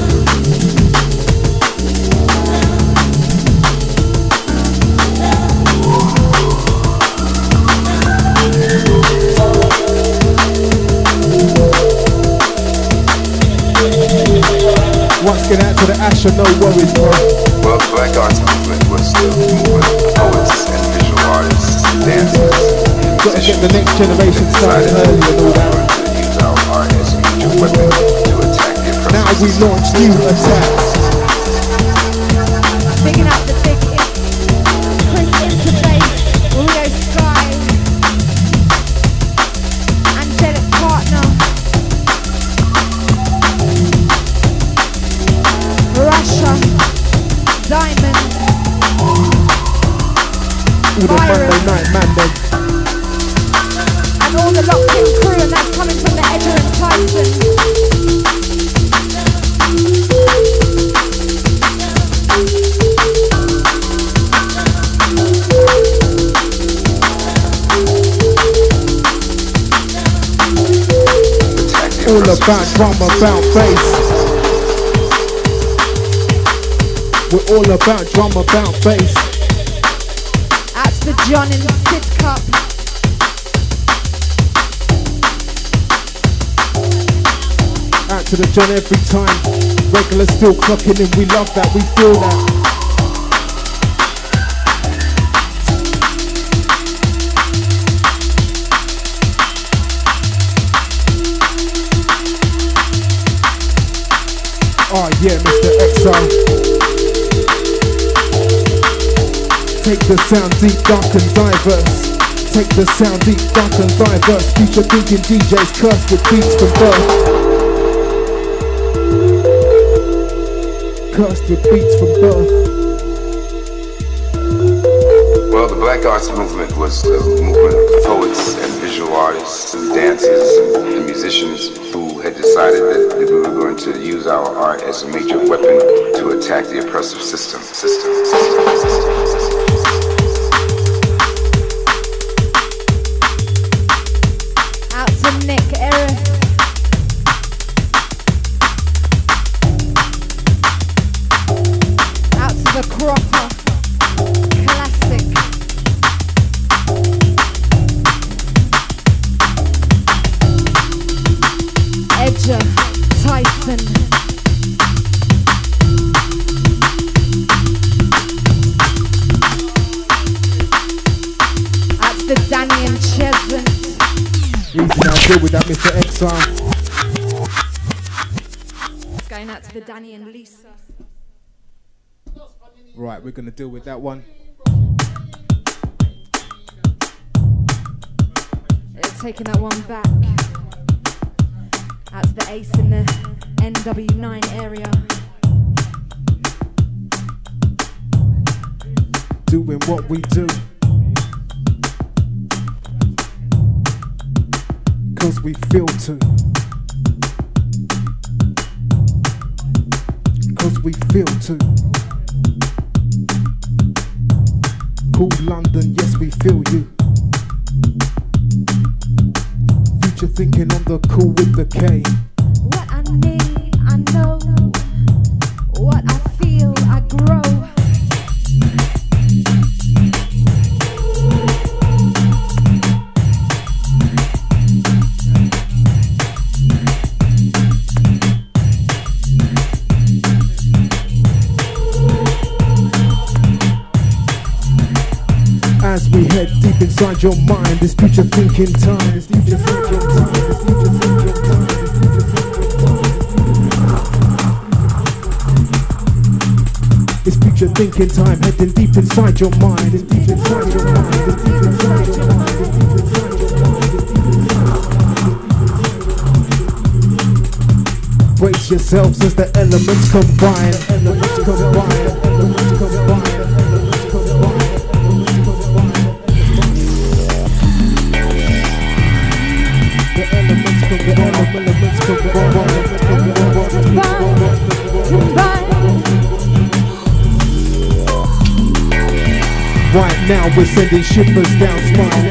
Once get out to the Asher, no worries, bro. Well, the Black Arts Movement was the movement of poets and visual artists, dancers, Gotta get the next generation started early and all that. to use our art as a major weapon to attack the oppressive Now we system. launch new attacks. Picking up the big Chris Interface, Rio Sky, Angelic Partner, Russia, Diamond, All the Monday night mandem. and all the locked in crew, and that's coming from the Edger and Tyson. Attack the All oppressive about system. drum, about bass. We're all about drum, about bass. Out to the John in the Sid Cup. Out to the John every time. Regular still clocking in, we love that, we feel that. Oh yeah, Mr. XR. Take the sound deep, dark and diverse. Take the sound deep, dark and diverse. Future thinking DJs cursed with beats from birth. Cursed with beats from birth. Well, the Black Arts Movement was the movement of poets and visual artists and dancers and musicians who had decided that we were going to use our art as a major weapon to attack the oppressive system. Out to Nick Eric. Out to the Cropper. Classic. Edger, Tyson. Out to the deal with that, Mr. Exile. Going out to the Danny and Lisa. Right, we're gonna deal with that one. They're taking that one back. Out to the Ace in the NW9 area. Doing what we do. 'Cause we feel to. 'Cause we feel to. Cool London, yes we feel you. Future thinking on the cool with the K. What I need, I know. What I feel, I grow. As we head deep inside your mind, this future thinking time, this future thinking time, this future thinking time, this future thinking time. It's future thinking time, heading deep inside your mind, it's deep inside your mind, it's deep inside your mind, it's deep inside your mind, it's deep inside your mind. Brace yourselves as the elements combine, elements combine, elements combine, elements combine. Right now we're sending shivers down spine.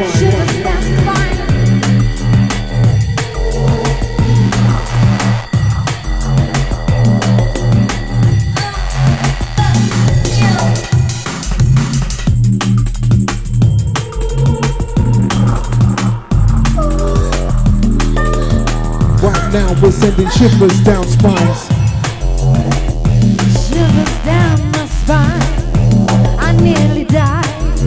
Right now we're sending shivers down spines. Shivers down my spine. I nearly died.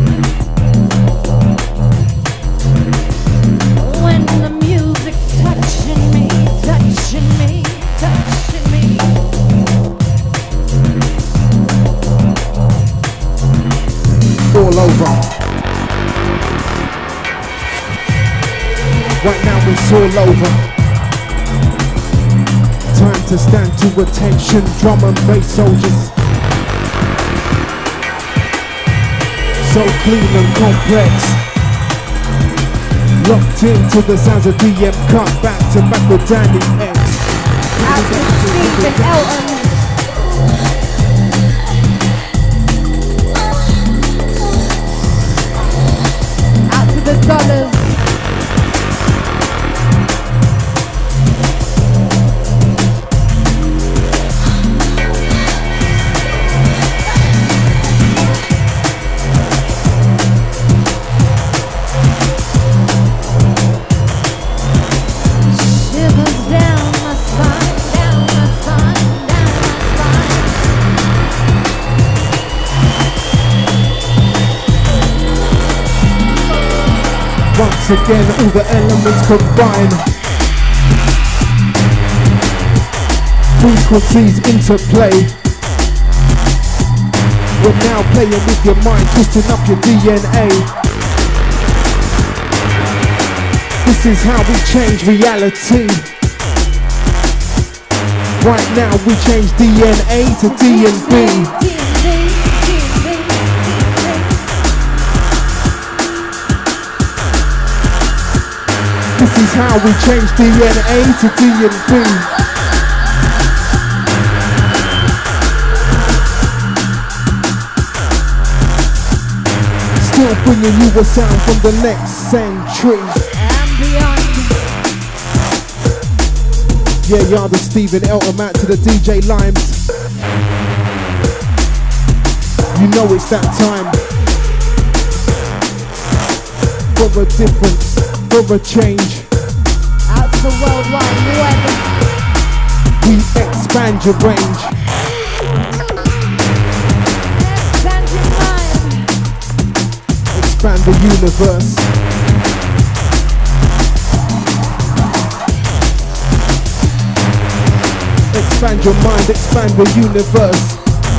When the music touching me, touching me, touching me. All over. Right now it's all over. Time to stand to attention, drum and bass soldiers. So clean and complex. Locked into the sounds of DM, cut back to back with Danny X. Out to Stephen Elton. Out to the dollars. Shivers down my spine, down my spine, down my spine. Once again, all the elements combine. Frequencies interplay. We're now playing with your mind, twisting up your DNA. This is how we change reality. Right now we change DNA to D&B. This is how we change DNA to D&B. Still bringing you a sound from the next century. And beyond. Yeah, y'all the Stephen Elton out to the DJ Limes. You know it's that time. For a difference, for a change. Out to the World Wide Web. We expand your range. Expand your mind. Expand the universe. Expand your mind, expand the universe.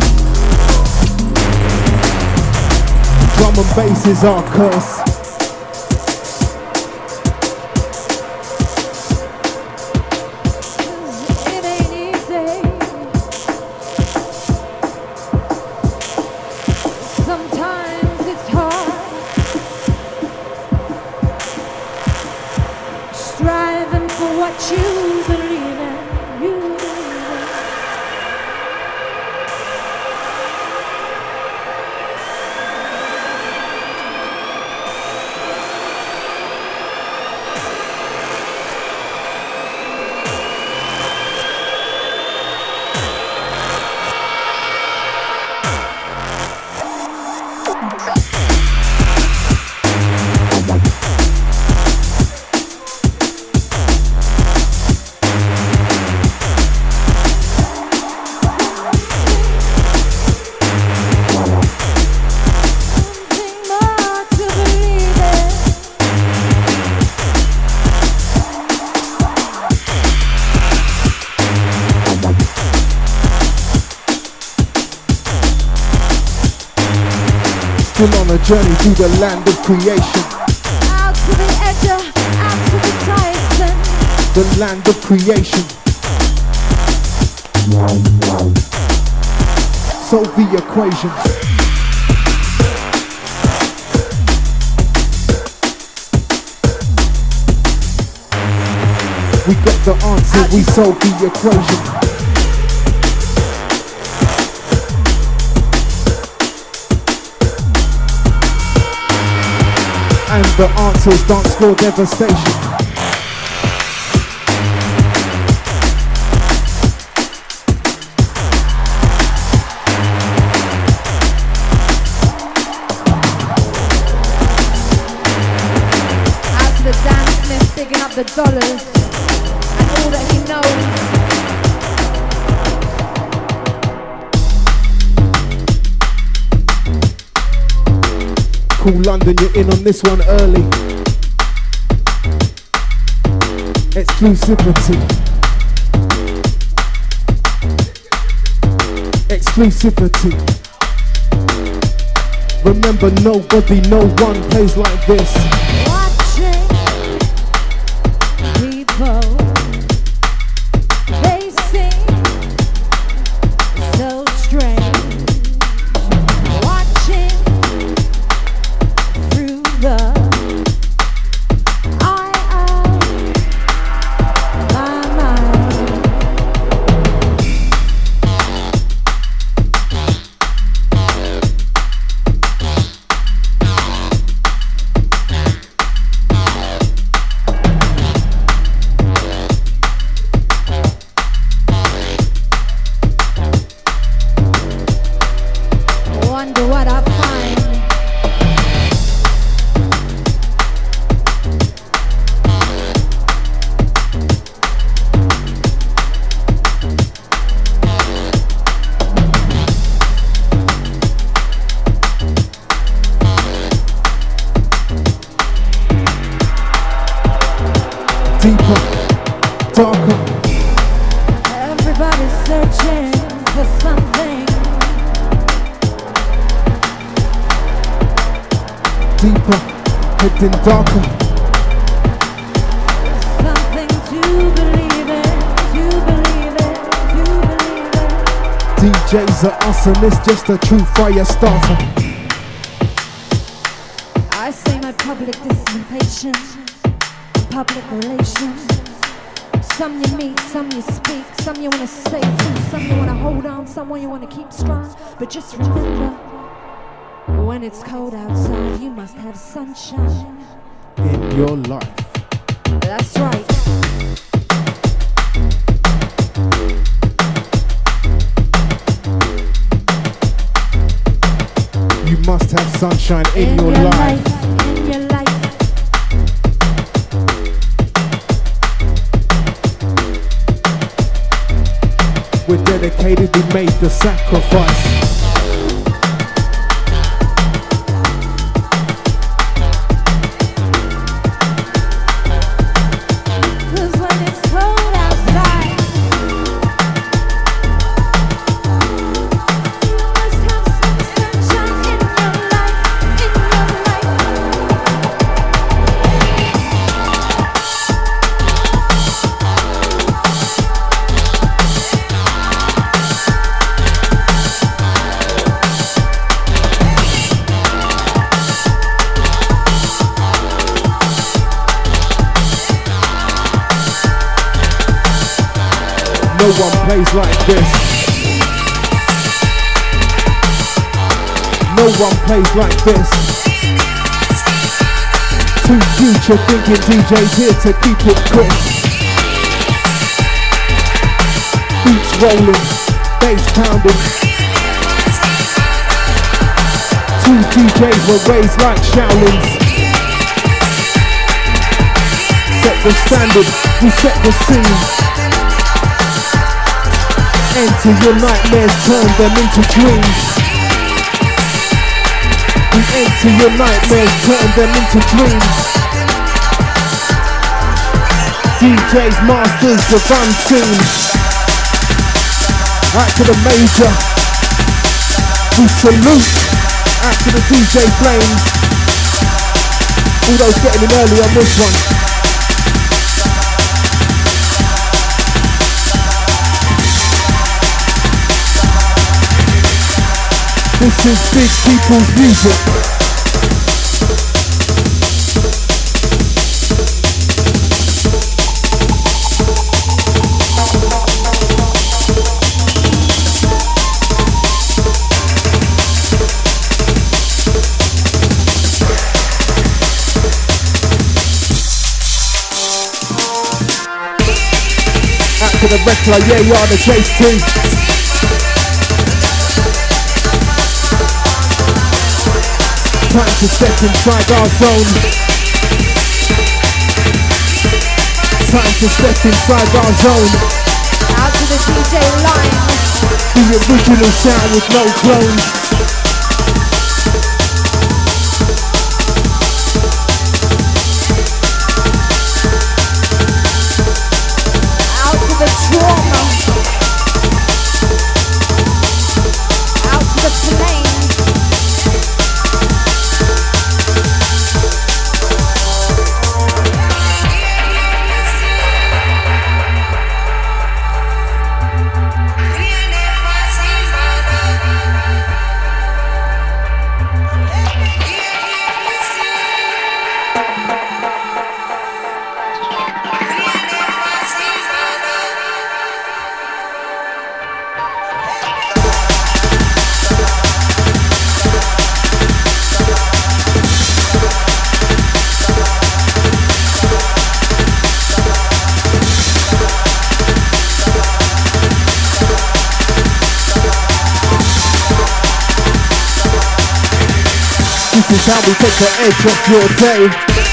Drum and bass is our curse. It ain't easy. Sometimes it's hard. Striving for what you believe in. You believe in. Something more to believe in. Still on a journey through the land of creation. Out to the edge, out to the Tyson. The land of creation. Solve the equation. We got the answer, we solved the equation. And the answer's dance floor devastation. Out to the Dan Smith, digging up the dollars and all that he knows. Cool London, you're in on this one early. Exclusivity. Exclusivity. Remember, nobody, no one plays like this. Watching people, they seem so strange. Watching through the eye of my mind. Wonder what I find. Deeper, darker, Everybody's searching for something. deeper, heading darker. Something to believe in, to believe in, to believe in. DJs are us and it's just a true fire starter. I say my public dissipation, public relations. Some you meet, some you speak, some you wanna say to, some you wanna hold on, someone you wanna keep strong. But just remember, when it's cold outside, you must have sunshine. In your life. That's right. You must have sunshine in your life. In your life. We're dedicated, we made the sacrifice. No one plays like this. No one plays like this. Too future thinking DJs here to keep it crisp. Beats rolling, bass pounding. Two DJs were raised like Shaolins. Set the standard, we set the scene. Enter your nightmares, turn them into dreams. We enter your nightmares, turn them into dreams. DJs, masters of unseen. Out to the major, we salute. Out to the DJ Flames. All those getting in early on this one. This is big people's music. Out to the Recla, yeah, you're the Chase team. Time to step inside our zone. Time to step inside our zone. Out to the DJ line. The original sound with no clones. Out to the trauma. Out to the flames. This is how we take the edge off your day.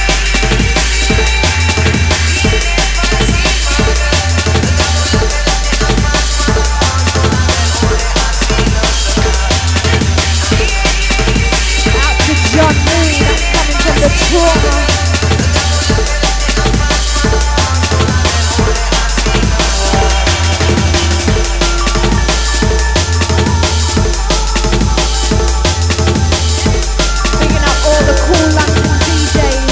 Out to John Moon, that's coming from the trauma. Bringing up all the cool London DJs.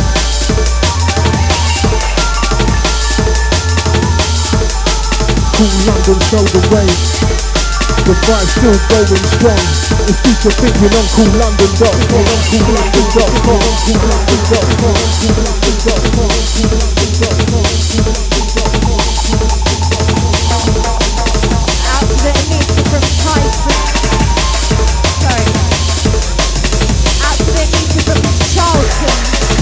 Cool London, show the way. The vibe's still going strong. It's future thinking on coollondon.com. Out to the Anita from Tyson. Sorry. Out to the Anita from Charlton.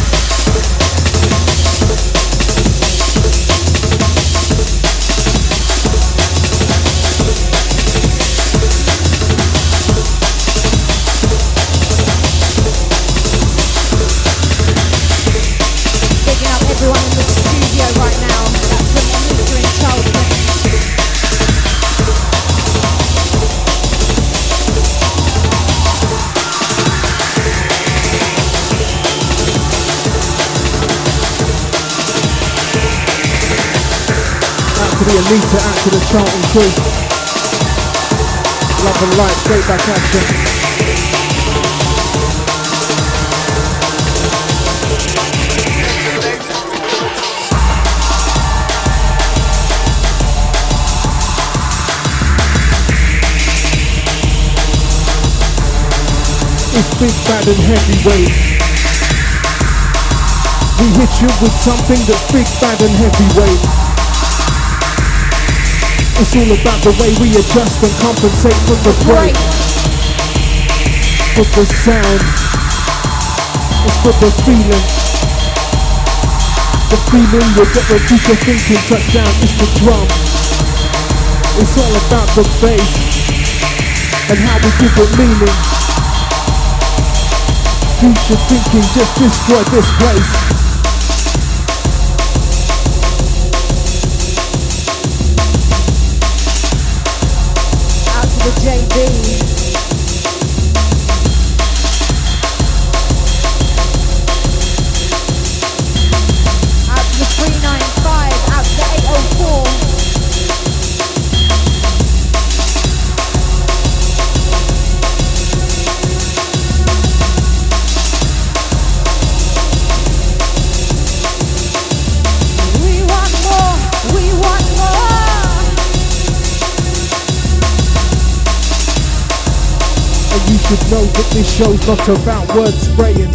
Picking up everyone in the studio right now. That's from Anita in Charlton. Out to the Anita, out to the Charlton crew. Love and light, straight back at you. It's big, bad and heavyweight. We hit you with something that's big, bad and heavyweight. It's all about the way we adjust and compensate for the break. For the sound, it's for the feeling. The feeling you'll get when future thinking touchdown is the drum. It's all about the bass and how we give it meaning. Future thinking just destroyed this place. Out to the JB. Out to the 395. Out to the 804. You should know that this show's not about word spraying.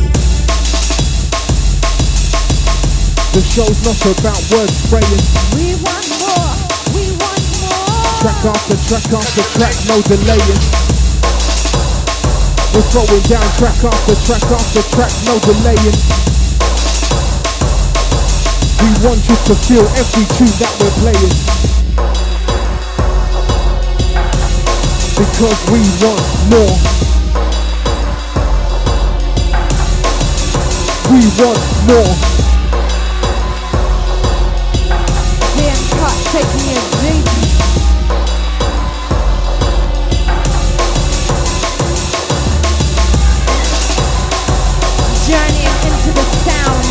The show's not about word spraying. We want more, we want more. Track after track after track, no delaying. We're throwing down track after track after track, no delaying. We want you to feel every tune that we're playing. Because we want more. We want more. Clean cut, taking it deep. Journeying into the sound.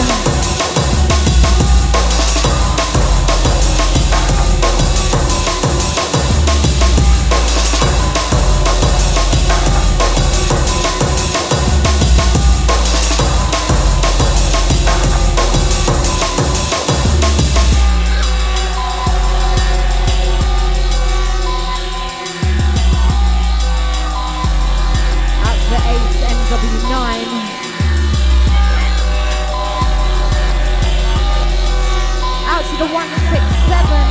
The 167.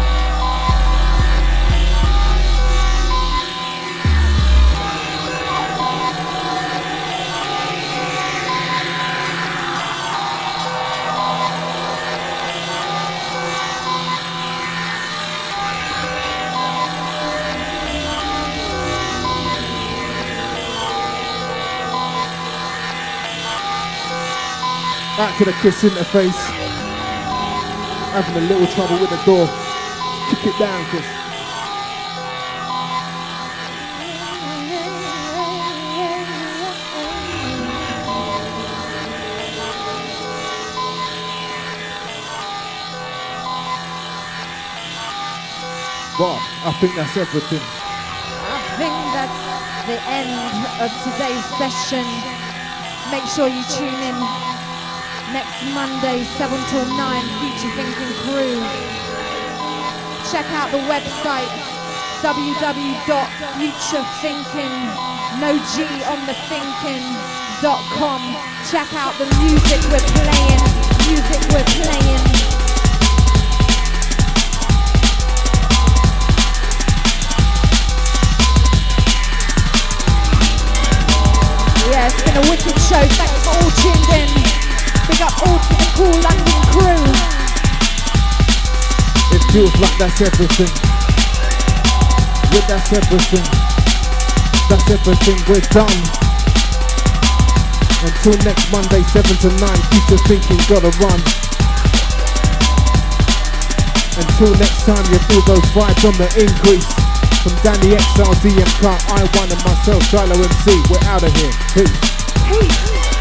Out to the Kiss interface. Having a little trouble with the door. Kick it down, Chris. Well, I think that's everything. I think that's the end of today's session. Make sure you tune in next Monday, 7 till 9, Future Thinking Crew. Check out the website, www.futurethinking.com. Check out the music we're playing, Yeah, it's been a wicked show. Thanks for all tuned in. Big up all to the cool London crew. It feels like that's everything. Yeah, that's everything. That's everything, we're done. Until next Monday, 7 to 9, Future Thinking gotta run. Until next time, you feel those vibes on the increase. From Danny XL, DM Car, I1 and myself, Shiloh MC, we're out of here. Peace. Peace.